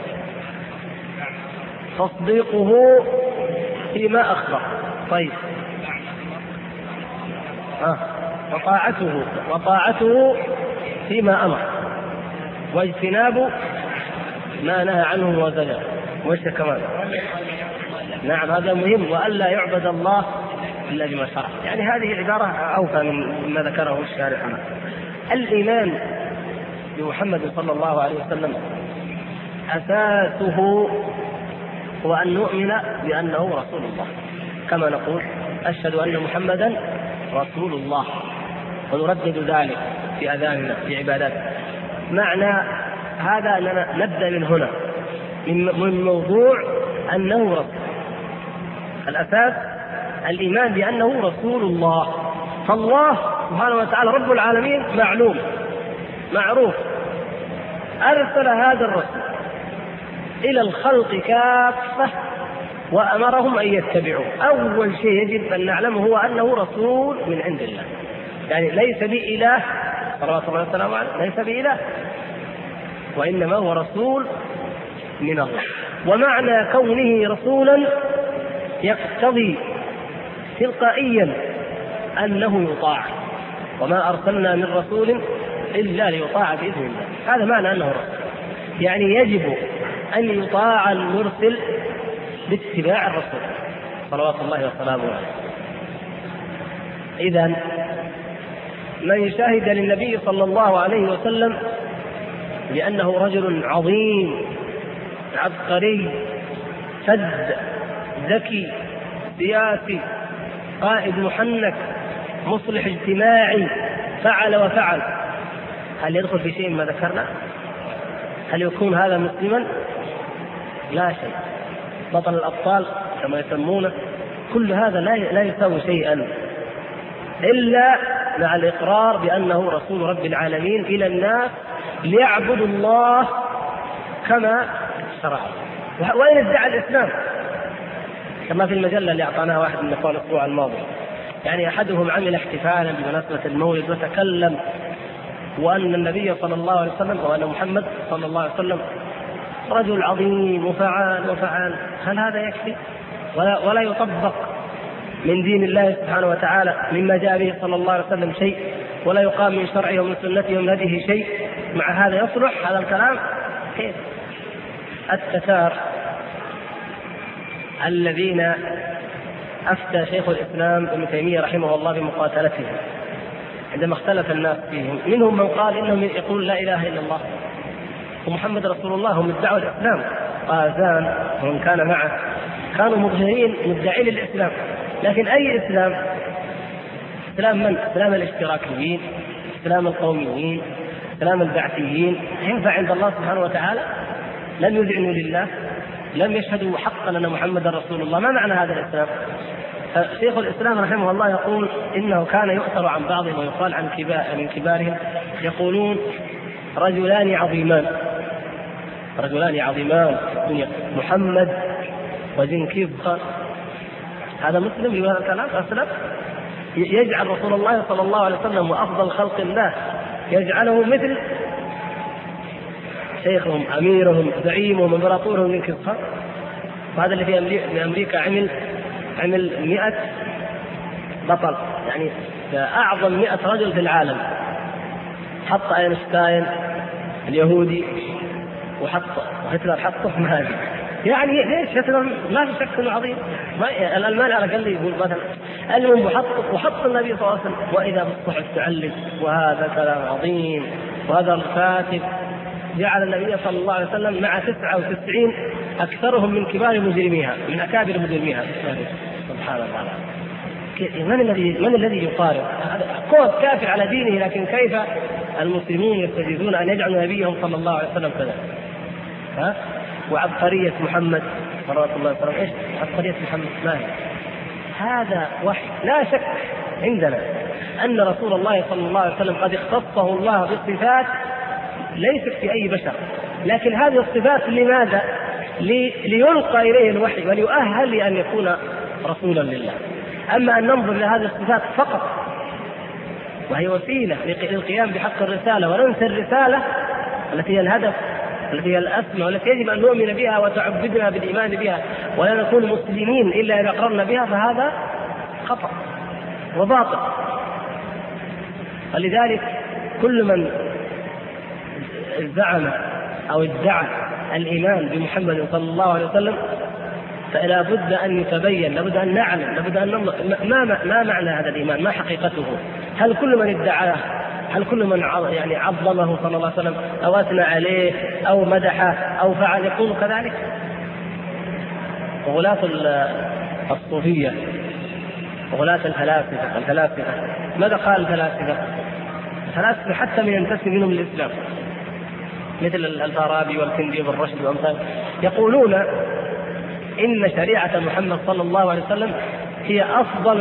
تصديقه فيما أخبر، طيب وطاعته فيما أمر، واجتناب ما نهى عنه وزجر، وش كمان؟ نعم هذا مهم، وألا يعبد الله إلا بما شرع. يعني هذه عبارة أوفى مما ذكره الشارح. الإيمان بمحمد صلى الله عليه وسلم أساسه هو أن نؤمن بأنه رسول الله، كما نقول أشهد أن محمدا رسول الله، ونردد ذلك في أذاننا في عباداتنا. معنى هذا أننا نبدأ من هنا، من موضوع أنه رسول. الأساس الإيمان بأنه رسول الله، فالله سبحانه وتعالى رب العالمين معلوم معروف، أرسل هذا الرسول إلى الخلق كافة وأمرهم أن يتبعوه. أول شيء يجب أن نعلمه هو أنه رسول من عند الله، يعني ليس بإله صلوات الله وسلامه عليه، ليس بإله، وإنما هو رسول من الله. ومعنى كونه رسولا يقتضي تلقائيا أنه يطاع، وما أرسلنا من رسول إلا ليطاع بإذن الله. هذا معنى أنه رسول، يعني يجب أن يطاع المرسل باتباع الرسول صلوات الله وسلامه عليه. إذن من شهد للنبي صلى الله عليه وسلم بأنه رجل عظيم عبقري فذ ذكي سياسي قائد محنك مصلح اجتماعي فعل وفعل، هل يدخل في شيء ما ذكرنا؟ هل يكون هذا مسلما؟ لا شيء. بطل الأبطال كما يسمونه، كل هذا لا يساوي شيئا إلا مع الإقرار بأنه رسول رب العالمين إلى الناس ليعبدوا الله كما شرع، وإن ادعى الإسلام، كما في المجلة اللي أعطاناها واحد من الأخوان الأسبوع الماضي. يعني أحدهم عمل احتفالا بمناسبة المولد وتكلم وأن النبي صلى الله عليه وسلم وأن محمد صلى الله عليه وسلم رجل عظيم وفعال. هل هذا يكفي؟ ولا يطبق من دين الله سبحانه وتعالى مما جاء به صلى الله عليه وسلم شيء، ولا يقام من شرعه ومن سنته ومن هديه شيء، مع هذا يصلح هذا الكلام؟ كيف؟ التتار الذين أفتى شيخ الإسلام ابن تيمية رحمه الله بمقاتلتهم عندما اختلف الناس فيهم، منهم من قال إنهم يقول لا إله إلا الله ومحمد رسول الله، هم ادعوا الإسلام. قازان ومن كان معه كانوا مظهرين مدعين الإسلام، لكن أي إسلام؟ إسلام من؟ إسلام الاشتراكيين، إسلام القوميين، إسلام البعثيين ينفع عند الله سبحانه وتعالى؟ لم يذعنوا لله، لم يشهدوا حقا أن محمد رسول الله. ما معنى هذا الإسلام؟ شيخ الإسلام رحمه الله يقول إنه كان يؤثر عن بعضهم ويقال عن من كبارهم يقولون رجلان عظيمان في الدنيا، محمد وجنكيز خان. هذا مسلم لهذا الكلام أسلم؟ يجعل رسول الله صلى الله عليه وسلم وأفضل خلق الله يجعله مثل شيخهم أميرهم زعيمهم امبراطورهم جنكيز خان. وهذا اللي في أمريكا عمل 100 بطل، يعني أعظم 100 رجل في العالم، حط أينشتاين اليهودي وهتلر حطه ما هذه. يعني ليش هتلر ما في شك انه عظيم؟ الألمان على الأقل يقول مثلا المهم وحط النبي صلى الله عليه وسلم، وإذا بالصحف تعلق وهذا كلام عظيم. وهذا الكاتب جعل النبي صلى الله عليه وسلم مع 99 أكثرهم من كبار مجرميها، من أكابر مجرميها. سبحان الله. من الذي يقارن؟ كون كافر على دينه، لكن كيف المسلمون يستجيزون أن يجعلوا نبيهم صلى الله عليه وسلم كذا؟ وعبقرية محمد صلى الله عليه وسلم، إيش عبقرية محمد؟ ما هي؟ هذا وحي. لا شك عندنا أن رسول الله صلى الله عليه وسلم قد اختصه الله بصفات ليست في أي بشر، لكن هذه الصفات لماذا؟ ليلقى إليه الوحي وليؤهل لأن يكون رسولا لله. أما أن ننظر لهذه الصفات فقط وهي وسيلة للقيام بحق الرسالة وننسى الرسالة التي هي الهدف، التي هي الأسمى، والتي يجب أن نؤمن بها وتعبدنا بالإيمان بها، ولا نكون مسلمين إلا إذا أقررنا بها، فهذا خطأ وباطل. ولذلك كل من زعم أو ادعى الإيمان بمحمد صلى الله عليه وسلم فلا بد أن يتبين، لابد أن نعلم، لابد أن ننظر ما معنى هذا الإيمان، ما حقيقته. هل كل من ادعاه، هل كل من يعني عظمه صلى الله عليه وسلم أو أثنى عليه أو مدحه أو فعل يكون كذلك؟ وغلاة الصوفية وغلاة الفلاسفة ماذا قال الفلاسفة حتى من ينتسب منهم للإسلام مثل الفارابي والكندي والرشد وأمثال، يقولون إن شريعة محمد صلى الله عليه وسلم هي أفضل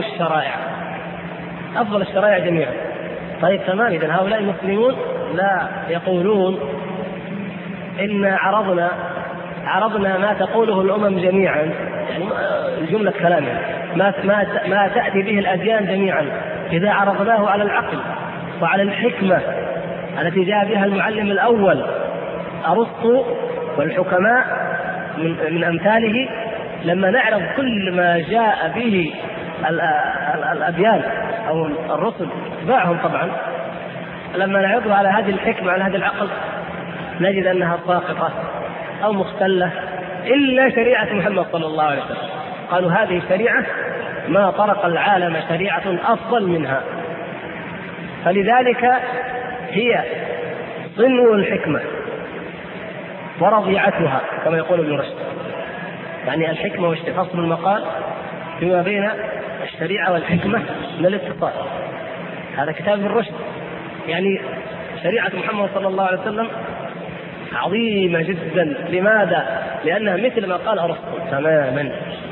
الشرائع جميعا. طيب تمام، إذن هؤلاء المسلمون لا يقولون إن عرضنا ما تقوله الأمم جميعا، يعني الجملة كلامها ما تأتي به الأديان جميعا إذا عرضناه على العقل وعلى الحكمة التي جاء بها المعلم الأول أرسطو والحكماء من أمثاله. لما نعرض كل ما جاء به الأديان أو الرسل اتباعهم طبعا، لما نعرضه على هذه الحكمة على هذا العقل نجد أنها ساقطة أو مختلة إلا شريعة محمد صلى الله عليه وسلم. قالوا هذه الشريعة ما طرق العالم شريعة أفضل منها، فلذلك هي صنو الحكمة ورضيعتها كما يقول ابن رشد. يعني الحكمة فصل المقال فيما بين الشريعة والحكمة من الاتصال، هذا كتاب ابن رشد. يعني شريعة محمد صلى الله عليه وسلم عظيمة جدا. لماذا؟ لأنها مثل ما قال أرسطو تماما.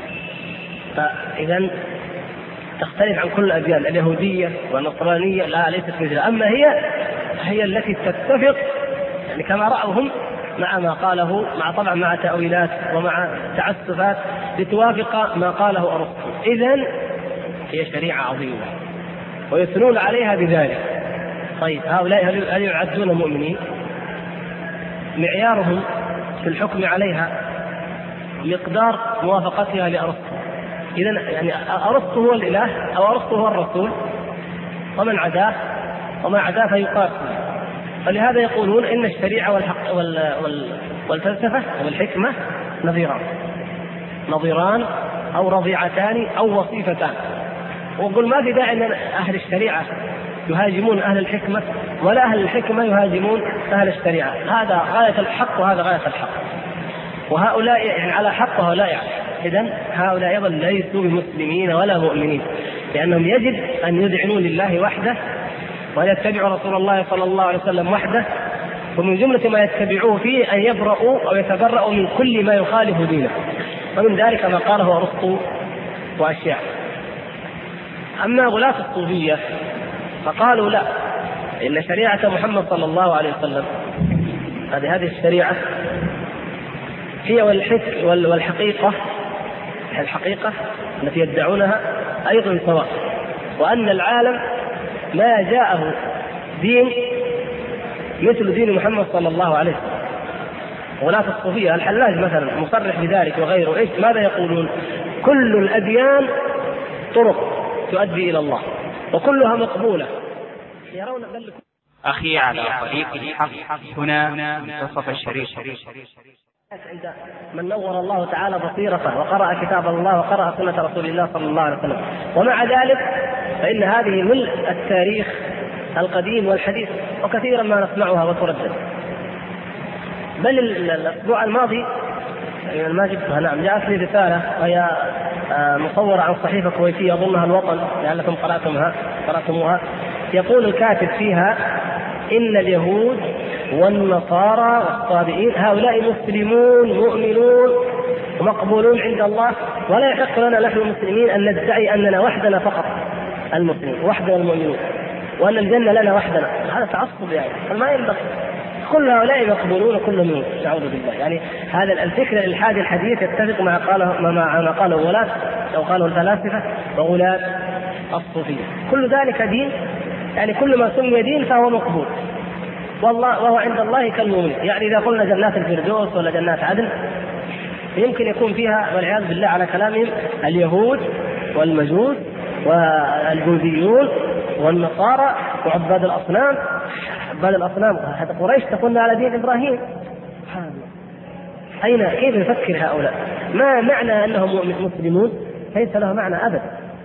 فإذا تختلف عن كل الأديان، اليهودية والنصرانية لا ليست مثلها، أما هي التي تتفق يعني كما رأوا هم مع ما قاله، طبعا مع تأويلات ومع تعسفات لتوافق ما قاله أرسطو. إذن هي شريعة عظيمة ويثنون عليها بذلك. طيب هؤلاء هل يعدون مؤمنين؟ معيارهم في الحكم عليها مقدار موافقتها لأرسطو. إذن يعني أرسطو هو الإله أو أرسطو هو الرسول، ومن عداه فيقاتل. فلهذا يقولون إن الشريعة والحق والفلسفة والحكمة نظيران أو رضيعتان أو وصيفتان. وقل ما في داعي أن أهل الشريعة يهاجمون أهل الحكمة ولا أهل الحكمة يهاجمون أهل الشريعة. هذا غاية الحق وهذا غاية الحق، وهؤلاء يعني على حق وهؤلاء يعني. إذن هؤلاء أيضا ليسوا بمسلمين ولا مؤمنين، لأنهم يجب أن يذعنوا لله وحده وأن يتبعوا رسول الله صلى الله عليه وسلم وحده، ومن جملة ما يتبعوه فيه أن يبرؤوا أو يتبرؤوا من كل ما يخالف دينه، ومن ذلك ما قاله أرسطو وأشياء. أما غلاة الصوفية فقالوا لا، إن شريعة محمد صلى الله عليه وسلم هذه الشريعة هي والحقيقة التي يدعونها أيضا سواء، وأن العالم ما جاءه دين مثل دين محمد صلى الله عليه وسلم. غلاة الصوفية الحلاج مثلا مصرح بذلك وغيره، إيش ماذا يقولون؟ كل الأديان طرق تؤدي إلى الله وكلها مقبولة. يرون بل أخي على طريق الحق هنا منتصف الشريف. عند من نور الله تعالى بصيرته وقرأ كتاب الله وقرأ سنة رسول الله صلى الله عليه وسلم، ومع ذلك فإن هذه ملء التاريخ القديم والحديث، وكثيرا ما نسمعها وتردد. بل الأسبوع الماضي ما جبتها، نعم، جاءتني رسالة وهي مصورة عن صحيفة كويتية أظنها الوطن لعلكم قرأتموها، يقول الكاتب فيها إن اليهود والنصارى والصابئين هؤلاء مسلمون مؤمنون ومقبولون عند الله، ولا يحق لنا نحن المسلمين أن ندعي أننا وحدنا فقط المسلمين وحدنا المؤمنون وأن الجنة لنا وحدنا. هذا تعصب يعني ما ينبغي. كل هؤلاء مقبولون وكلهم نعوذ بالله. يعني هذا الفكر الإلحادي الحديث يتفق مع ما قاله غلاة أو قاله الفلاسفة وغلاة الصوفية. كل ذلك دين، يعني كل ما سمي دين فهو مقبول، والله وهو عند الله كالمؤمن. يعني إذا قلنا جنات الفردوس ولا جنات عدن يمكن يكون فيها والعياذ بالله على كلامهم اليهود والمجوس والبوذيون والنصارى وعباد الأصنام. عباد الأصنام حتى قريش تكون على دين إبراهيم. أين كيف يفكر هؤلاء؟ ما معنى أنهم مسلمون؟ ليس له معنى أبدا.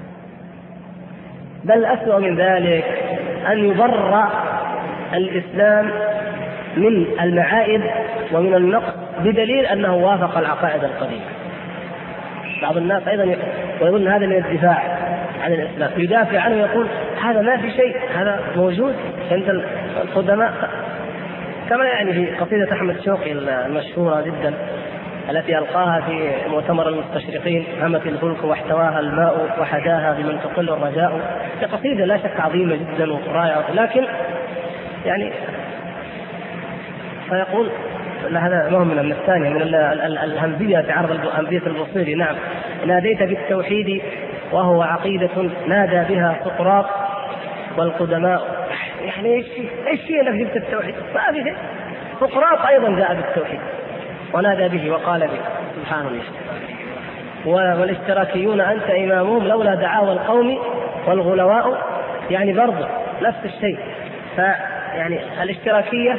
بل أسوأ من ذلك أن يبرأ الإسلام من المعائب ومن النقص بدليل أنه وافق العقائد القديمة. بعض الناس أيضا ويظن هذا من الدفاع عن الإسلام، يدافع عنه يقول هذا ما في شيء، هذا موجود عند القدماء. كما يعني في قصيدة أحمد شوقي المشهورة جدا التي ألقاها في مؤتمر المستشرقين: همت الفلك واحتواها الماء وحداها بمن تقل الرجاء. هي قصيدة لا شك عظيمة جدا ورائعة، لكن يعني فيقول هذا نوع من الثانية من الهمزية تعرض الهمزية البصيري. نعم، ناديت بالتوحيد وهو عقيدة نادى بها سقراط والقدماء. يعني ايش شيء انك جبت التوحيد؟ ما في شيء. سقراط ايضا جاء بالتوحيد ونادى به وقال به، سبحان الله. والاشتراكيون انت امامهم لولا دعاوى القوم والغلواء، يعني برضه نفس الشيء. فيعني الاشتراكية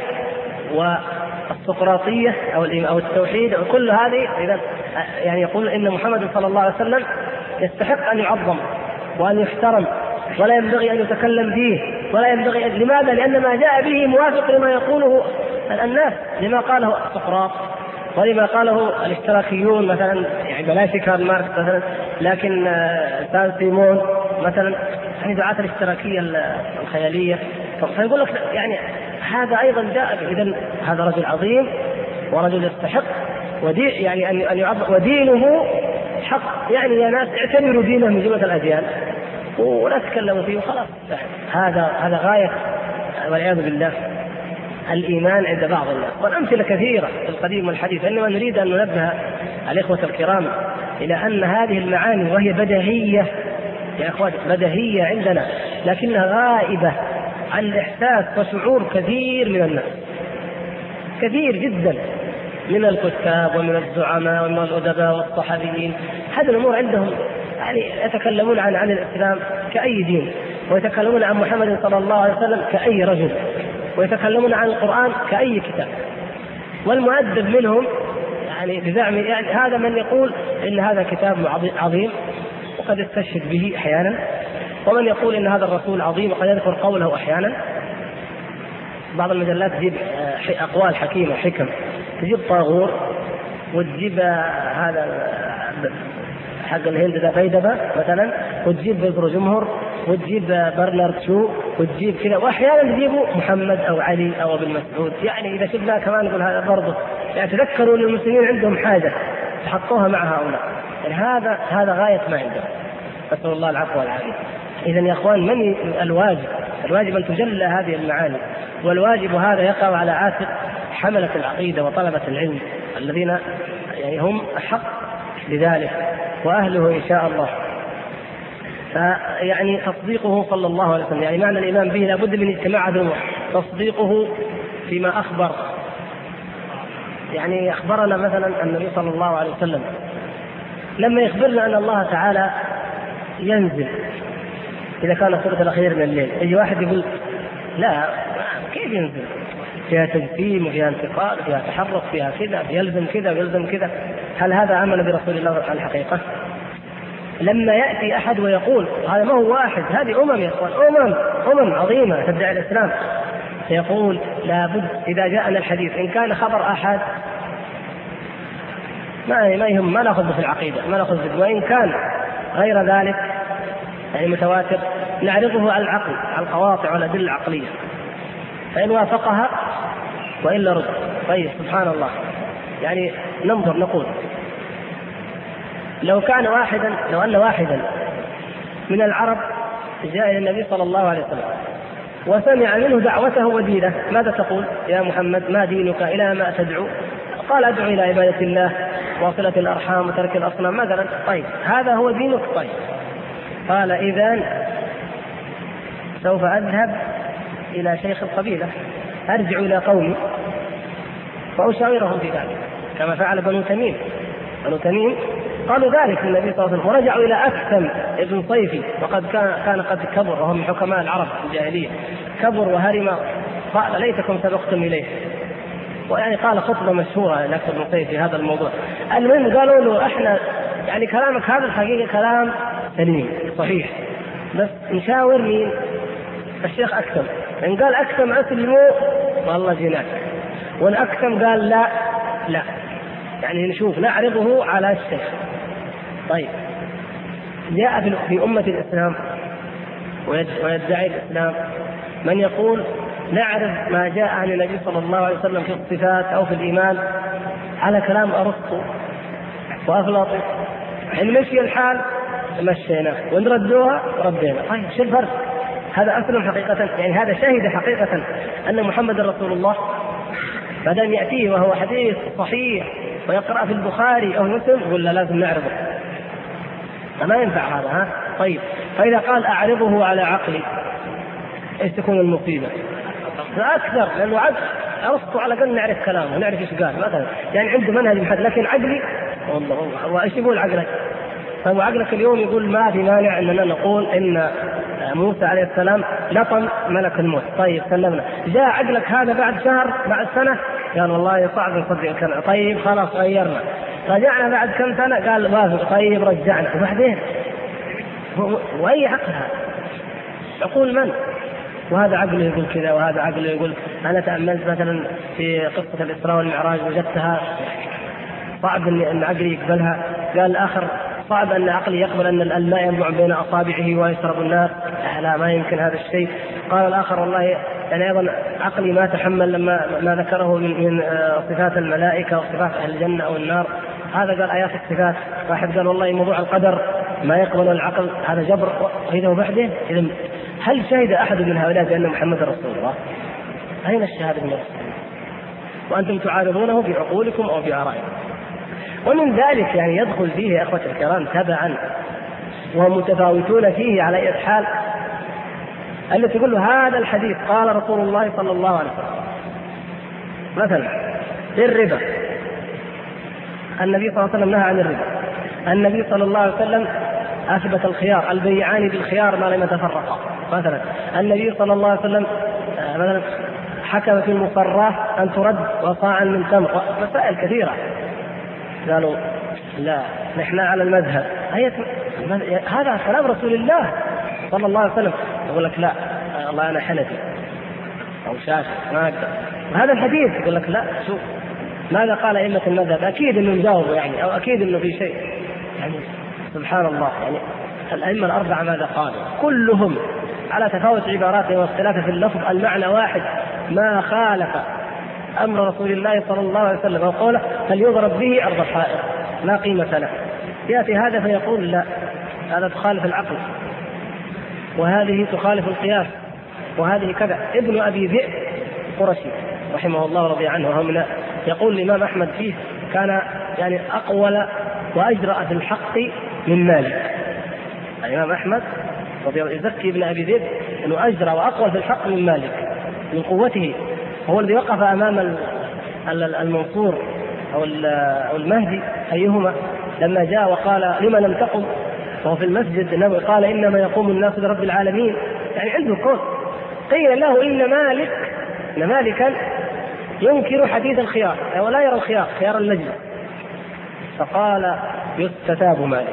والسقراطية أو التوحيد وكل هذه إذا يعني يقول إن محمد صلى الله عليه وسلم يستحق أن يعظم وأن يحترم ولا ينبغي أن يتكلم به ولا ينبغي لماذا؟ لأن ما جاء به موافق لما يقوله الناس، لما قاله سقراط ولما قاله الاشتراكيون مثلا، يعني بلاش كارل ماركس مثلا، لكن سان سيمون مثلا، يعني دعاة الاشتراكية الخيالية. فيقول لك يعني هذا أيضا جاء. إذن هذا رجل عظيم ورجل يستحق يعني أن يعظم، ودينه حق. يعني يا ناس اعتبروا دينه من جملة الأديان ولا تكلموا فيه وخلاص. هذا غاية والعياذ بالله الإيمان عند بعض الناس. والأمثلة كثيرة في القديم والحديث، إنما نريد أن ننبه الإخوة الكرام إلى أن هذه المعاني وهي بديهية يا أخوات، بديهية عندنا لكنها غائبة عن إحساس وشعور كثير من الناس، كثير جدا من الكتاب ومن الزعماء ومن الأدباء والصحفيين. هذه الأمور عندهم يعني يتكلمون عن الإسلام كأي دين، ويتكلمون عن محمد صلى الله عليه وسلم كأي رجل، ويتكلمون عن القرآن كأي كتاب. والمؤدب منهم يعني بزعم يعني هذا من يقول إن هذا كتاب عظيم وقد يستشهد به أحيانا، ومن يقول إن هذا الرسول عظيم وقد يذكر قوله أحيانا. بعض المجلات تجيب أقوال حكيمة حكم، تجيب طاغور وتجيب هذا حق الهند ذا بيدبة مثلا، وتجيب بيبرو جمهور، وتجيب برنارد شو وتجيب كذا، واحيانا تجيبوا محمد او علي او ابن مسعود. يعني اذا شفنا كمان نقول هذا برضه، يعني تذكروا ان المسلمين عندهم حاجه تحطوها مع هؤلاء. يعني هذا غايه ما عندهم. نسال الله العفو والعافيه. اذا يا اخوان، من الواجب ان تجلى هذه المعاني، والواجب هذا يقع على عاتق حمله العقيده وطلبه العلم الذين يعني هم احق بذلك واهله ان شاء الله. يعني تصديقه صلى الله عليه وسلم، يعني معنى الإيمان به لابد من اجتماع هذا الأمور. تصديقه فيما أخبر، يعني أخبرنا مثلا النبي صلى الله عليه وسلم لما يخبرنا أن الله تعالى ينزل إذا كان الثلث الأخير من الليل، يجي واحد يقول لا كيف ينزل؟ فيها تجسيم وفيها انتقال وفيها تحرك فيها كذا، يلزم كذا ويلزم كذا. هل هذا عمل برسول الله على الحقيقة؟ لما يأتي أحد ويقول هذا ما هو واحد، هذه يا أخوان، أمم عظيمة تدعي الإسلام، فيقول لابد إذا جاءنا الحديث إن كان خبر أحد ما يهم، ما نأخذ في العقيدة، ما نأخذ به. وإن كان غير ذلك يعني متواتر نعرضه على العقل، على القواطع والأدلة العقلية، فإن وافقها وإلا رد. طيب سبحان الله، يعني ننظر نقول لو أن واحدا من العرب جاء إلى النبي صلى الله عليه وسلم وسمع منه دعوته ودينه، ماذا تقول يا محمد؟ ما دينك؟ إلى ما تدعو؟ قال أدعو إلى عبادة الله وصلة الأرحام وترك الأصنام مثلا. طيب هذا هو دينك؟ طيب قال إذن سوف أذهب إلى شيخ القبيلة، أرجع إلى قومي وأشاورهم في ذلك، كما فعل بنو تميم قالوا ذلك للنبي صلى الله عليه وسلم، ورجعوا إلى أكثم ابن صيفي، وقد كان قد كبر، وهم من حكماء العرب في الجاهلية، كبر وهرم، قال ليتكم سبقتم إليه. ويعني قال خطبة مشهورة لأكثر ابن صيفي في هذا الموضوع. المهم قالوا له احنا يعني كلامك هذا الحقيقة كلام سليم صحيح، بس نشاور مين؟ الشيخ أكثم. إن قال أكثم أسلموا والله جناك، والأكثم قال لا يعني نشوف نعرضه على الشيخ. طيب جاء في أمة الإسلام ويدعي الإسلام من يقول نعرف ما جاء عن النبي صلى الله عليه وسلم في الصفات أو في الإيمان على كلام أرسطو وأفلاطون، إن مشي الحال مشينا وإن ردوها ردينا. طيب شو الفرق؟ هذا أسلم حقيقة، يعني هذا شهد حقيقة أن محمد رسول الله، فدام يأتيه وهو حديث صحيح ويقرأ في البخاري أو مسلم يقول لازم نعرضه، فما ينفع هذا. طيب فإذا قال أعرضه على عقلي إيش تكون المصيبة؟ فأكثر، لأنه عقل أرسطو على الأقل نعرف كلامه ونعرف إيش قال مثلا، يعني عنده منهج محدد، لكن عقلي والله وإيش يقول عقلك؟ طيب عقلك اليوم يقول ما في مانع أننا نقول إن موسى عليه السلام لطم ملك الموت. طيب سلمنا. جاء عقلك هذا بعد شهر بعد سنة قال والله صعب نصدق الكلام. طيب خلاص غيرنا. رجعنا بعد كم سنة قال وافق. طيب رجعنا. وبعدين وأي عقل هذا؟ يقول من؟ وهذا عقله يقول كذا وهذا عقله يقول. أنا تأملت مثلا في قصة الإسراء والمعراج وجدتها صعب أن عقلي يقبلها. قال الآخر صعب أن عقلي يقبل أن الماء ينبع بين أصابعه ويشرب الناس، لا ما يمكن هذا الشيء. قال الآخر والله يعني أيضا عقلي ما تحمل لما ما ذكره من صفات الملائكة وصفات أهل الجنة أو النار. هذا قال آيات الصفات. واحد قال والله موضوع القدر ما يقبل العقل، هذا جبر. وإذا وبعدين هل شهد أحد من هؤلاء بأن محمد رسول الله؟ أين الشهادة من رسول؟ وأنتم تعارضونه بعقولكم أو بآرائكم. ومن ذلك يعني يدخل فيه يا أخوة الكرام تبعا وهم متفاوتون فيه على أي حال، التي تقول له هذا الحديث قال رسول الله صلى الله عليه وسلم مثلا في الربا، النبي صلى الله عليه وسلم نهى عن الربا، النبي صلى الله عليه وسلم أثبت الخيار، البيعان بالخيار ما لم يتفرقا مثلا، النبي صلى الله عليه وسلم مثلا حكم في المصرات أن ترد وصاعا من تمر، مسائل كثيرة. قالوا لا نحن على المذهب. هذا كلام رسول الله صلى الله عليه وسلم. يقول لك لا والله أنا حنفي أو شافعي ما أقدر. وهذا الحديث يقول لك لا شوف ماذا قال أئمة المذهب، أكيد إنه مجاوب يعني أو أكيد إنه في شيء يعني. سبحان الله، يعني الأئمة الأربعة ماذا قالوا؟ كلهم على تفاوت عباراته واختلافه في اللفظ المعنى واحد، ما خالف أمر رسول الله صلى الله عليه وسلم أو قوله فليضرب به أرض الحائط لا قيمة له. يأتي هذا فيقول لا، هذا تخالف العقل، وهذه تخالف القياس، وهذه كذا. ابن أبي ذئب قرشي رحمه الله ورضي عنه، وهم يقول الإمام أحمد فيه كان يعني أقول وأجرأ في الحق من مالك. الإمام أحمد رضي الله يزكي ابن أبي ذئب أنه أجرأ وأقوى في الحق من مالك من قوته. هو الذي وقف أمام المنصور أو المهدي أيهما لما جاء وقال لما لم تقم وهو في المسجد النبوي، قال إنما يقوم الناس لرب العالمين، يعني عنده قول. قيل له إن مالكا ينكر حديث الخيار ولا يرى الخيار خيار المجلس، فقال يستتاب مالك.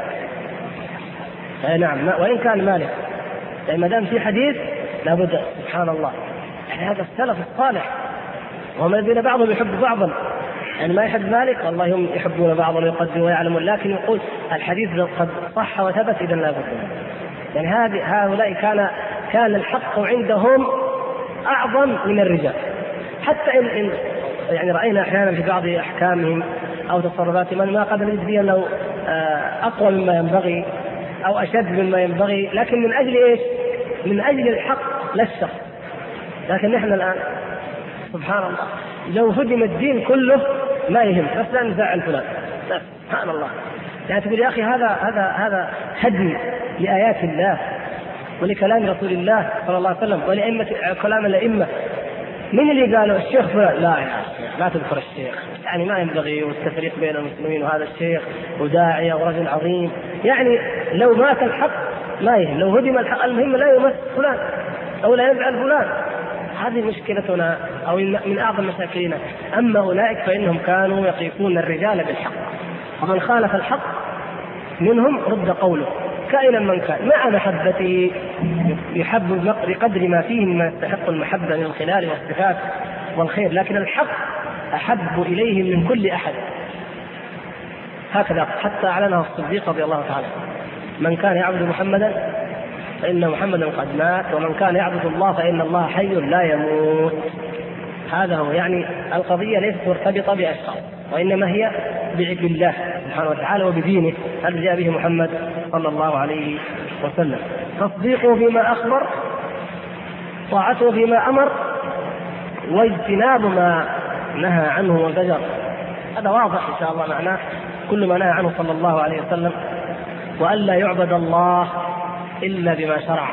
نعم، وإن كان مالك يعني ما دام في حديث لابد. سبحان الله، يعني هذا السلف الصالح، وهم الذين بعضهم يحب بعضا، يعني ما يحب مالك والله هم يحبون بعضا ويقدرون ويعلمون، لكن يقول الحديث قد صح وثبت إذا لا بد. يعني هؤلاء كان الحق عندهم أعظم من الرجال. حتى إن يعني رأينا أحيانا في بعض أحكامهم أو تصرفاتهم ما قد نجد فيها أنه أقوى مما ينبغي أو أشد مما ينبغي، لكن من أجل إيش؟ من أجل الحق لا الشخص. لكن نحن الآن سبحان الله لو هدم الدين كله ما يهم، بس لا نزعل فلان. سبحان الله، يعني تقول يا أخي هذا هدم لآيات الله ولكلام رسول الله صلى الله عليه وسلم ولأئمة كلام الأئمة. من اللي قالوا الشيخ فلان؟ لا يا شيخ لا تذكر الشيخ، يعني ما ينبغي، والتفريق بين المسلمين، وهذا الشيخ وداعية ورجل عظيم. يعني لو مات الحق ما يهم، لو هدم الحق المهم لا يمس فلان أو لا يفعل فلان. هذه مشكلتنا أو من أعظم مشاكلنا. أما أولئك فإنهم كانوا يقيسون الرجال بالحق، ومن خالف الحق منهم رد قوله كائنا من كان، مع محبته يحب بقدر ما فيه مما يستحق المحبة من الخلال والصفات والخير، لكن الحق أحب إليهم من كل أحد. هكذا حتى أعلنه الصديق رضي الله تعالى: من كان يعبد محمدا فإن محمدا قد مات، ومن كان يعبد الله فإن الله حي لا يموت. هذا هو، يعني القضية ليست مرتبطة بأشخاص، وإنما هي بالله سبحانه وتعالى وبدينه الذي جاء به محمد صلى الله عليه وسلم. تصديقه بما أخبر، طاعته بما أمر، واجتناب ما نهى عنه وزجر. هذا واضح إن شاء الله معناه كل ما نهى عنه صلى الله عليه وسلم، وألا يعبد الله إلا بما شرع.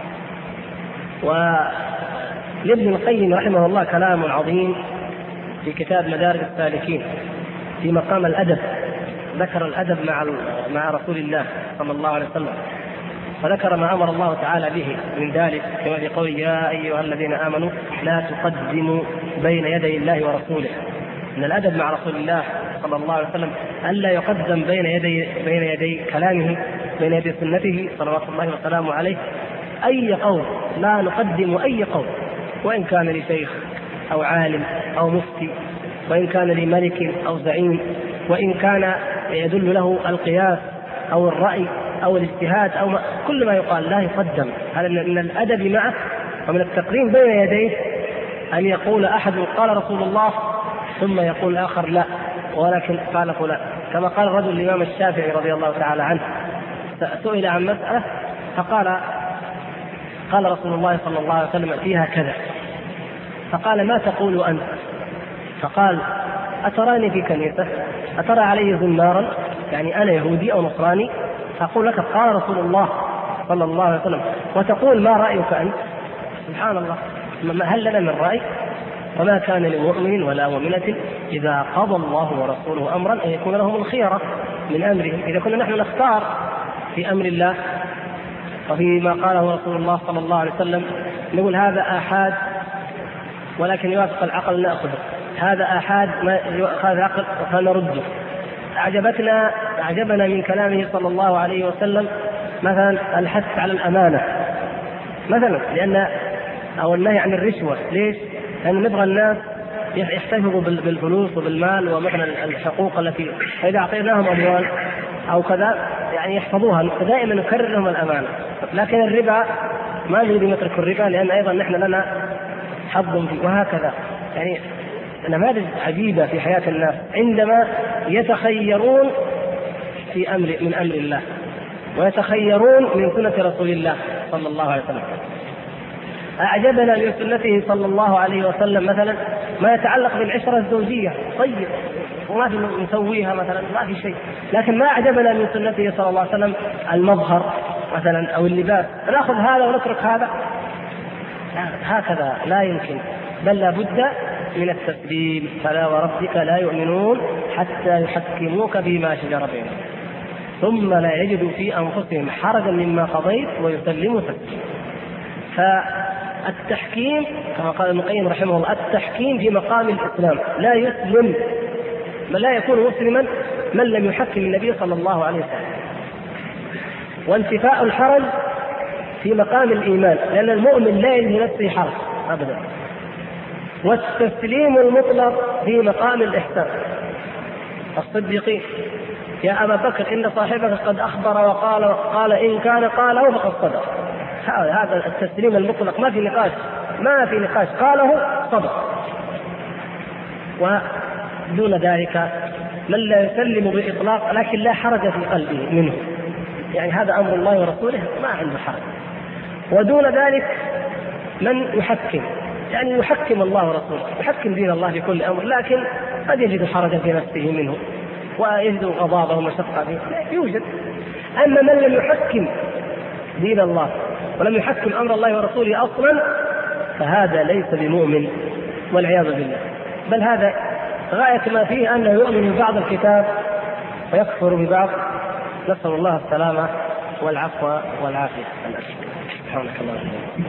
ولابن القيم رحمه الله كلام عظيم في كتاب مدارج السالكين في مقام الأدب، ذكر الأدب مع رسول الله صلى الله عليه وسلم، فذكر ما أمر الله تعالى به من ذلك كما في قول يا أيها الذين آمنوا لا تقدموا بين يدي الله ورسوله. إن الأدب مع رسول الله صلى الله عليه وسلم ألا يقدم بين يدي كلامه، بين يدي سنته صلوات الله وسلامه عليه أي قول. لا نقدم أي قول، وإن كان لشيخ أو عالم أو مفتي، وإن كان لملك أو زعيم، وإن كان يدل له القياس أو الرأي أو الاجتهاد أو كل ما يقال لا يقدم. هذا من الأدب معه ومن التقديم بين يديه أن يقول أحد قال رسول الله ثم يقول آخر لا ولكن قال فلان، كما قال الرجل الإمام الشافعي رضي الله تعالى عنه سئل عن مسألة فقال قال رسول الله صلى الله عليه وسلم فيها كذا، فقال ما تقول أنت؟ فقال أتراني في كنيسة أترى علي زنارا، يعني أنا يهودي أو نصراني، أقول لك قال رسول الله صلى الله عليه وسلم وتقول ما رأيك أنت؟ سبحان الله، هل لنا من رأي؟ وما كان لمؤمن ولا مؤمنة إذا قضى الله ورسوله أمرا أن يكون لهم الخيرة من أمرهم. إذا كنا نحن نختار في أمر الله وفيما قاله رسول الله صلى الله عليه وسلم نقول هذا آحاد ولكن يوافق العقل نأخذه، هذا آحاد ما يؤخذ العقل فنرده. أعجبنا من كلامه صلى الله عليه وسلم مثلا الحث على الأمانة مثلا، لأن أو النهي عن الرشوة. ليش؟ لأن نبغى الناس يحتفظوا بالفلوس وبالمال ومثلا الحقوق التي إذا أعطيناهم أموال أو كذا يعني يحفظوها، دائما نكرر لهم الأمانة. لكن الربا ما نريد نترك الربا لأن أيضا نحن لنا حظ فيه، وهكذا. يعني نماذج عجيبة في حياة الناس عندما يتخيرون في من أمر الله ويتخيرون من سنة رسول الله صلى الله عليه وسلم. أعجبنا من سنته صلى الله عليه وسلم مثلا ما يتعلق بالعشرة الزوجية، طيب وما في نسويها مثلا، ما في شيء. لكن ما أعجبنا من سنته صلى الله عليه وسلم المظهر مثلا أو اللباس، نأخذ هذا ونترك هذا. هكذا لا يمكن، بل لا بد من التسليم. فلا وربك لا يؤمنون حتى يحكموك بما شجر بينهم ثم لا يجدوا في أنفسهم حرجا مما قضيت ويسلموا تسليما. فالتحكيم كما قال ابن القيم رحمه الله، التحكيم في مقام الإسلام، لا يسلم بل لا يكون مسلما من لم يحكم النبي صلى الله عليه وسلم. وانتفاء الحرج في مقام الإيمان، لأن المؤمن لا يجد نفسه حرج أبدا. والتسليم المطلق في مقام الإحسان. الصديقين يا أبا بكر إن صاحبك قد أخبر وقال إن كان قاله فقد صدق. هذا التسليم المطلق، ما في نقاش، قاله صدق. ودون ذلك من لا يسلم بإطلاق لكن لا حرج في قلبه منه، يعني هذا أمر الله ورسوله ما عنده حرج. ودون ذلك من يحكم، يعني يحكم الله ورسوله، يحكم دين الله في كل أمر، لكن قد يجد حرجا في نفسه منه ويجد غضابه ومشقة فيه، يوجد. أما من لم يحكم دين الله ولم يحكم أمر الله ورسوله أصلا فهذا ليس بمؤمن والعياذ بالله، بل هذا غاية ما فيه أنه يؤمن ببعض الكتاب ويكفر ببعض. نسأل الله السلامة والعفو والعافية. سبحانك اللهم وبحمدك.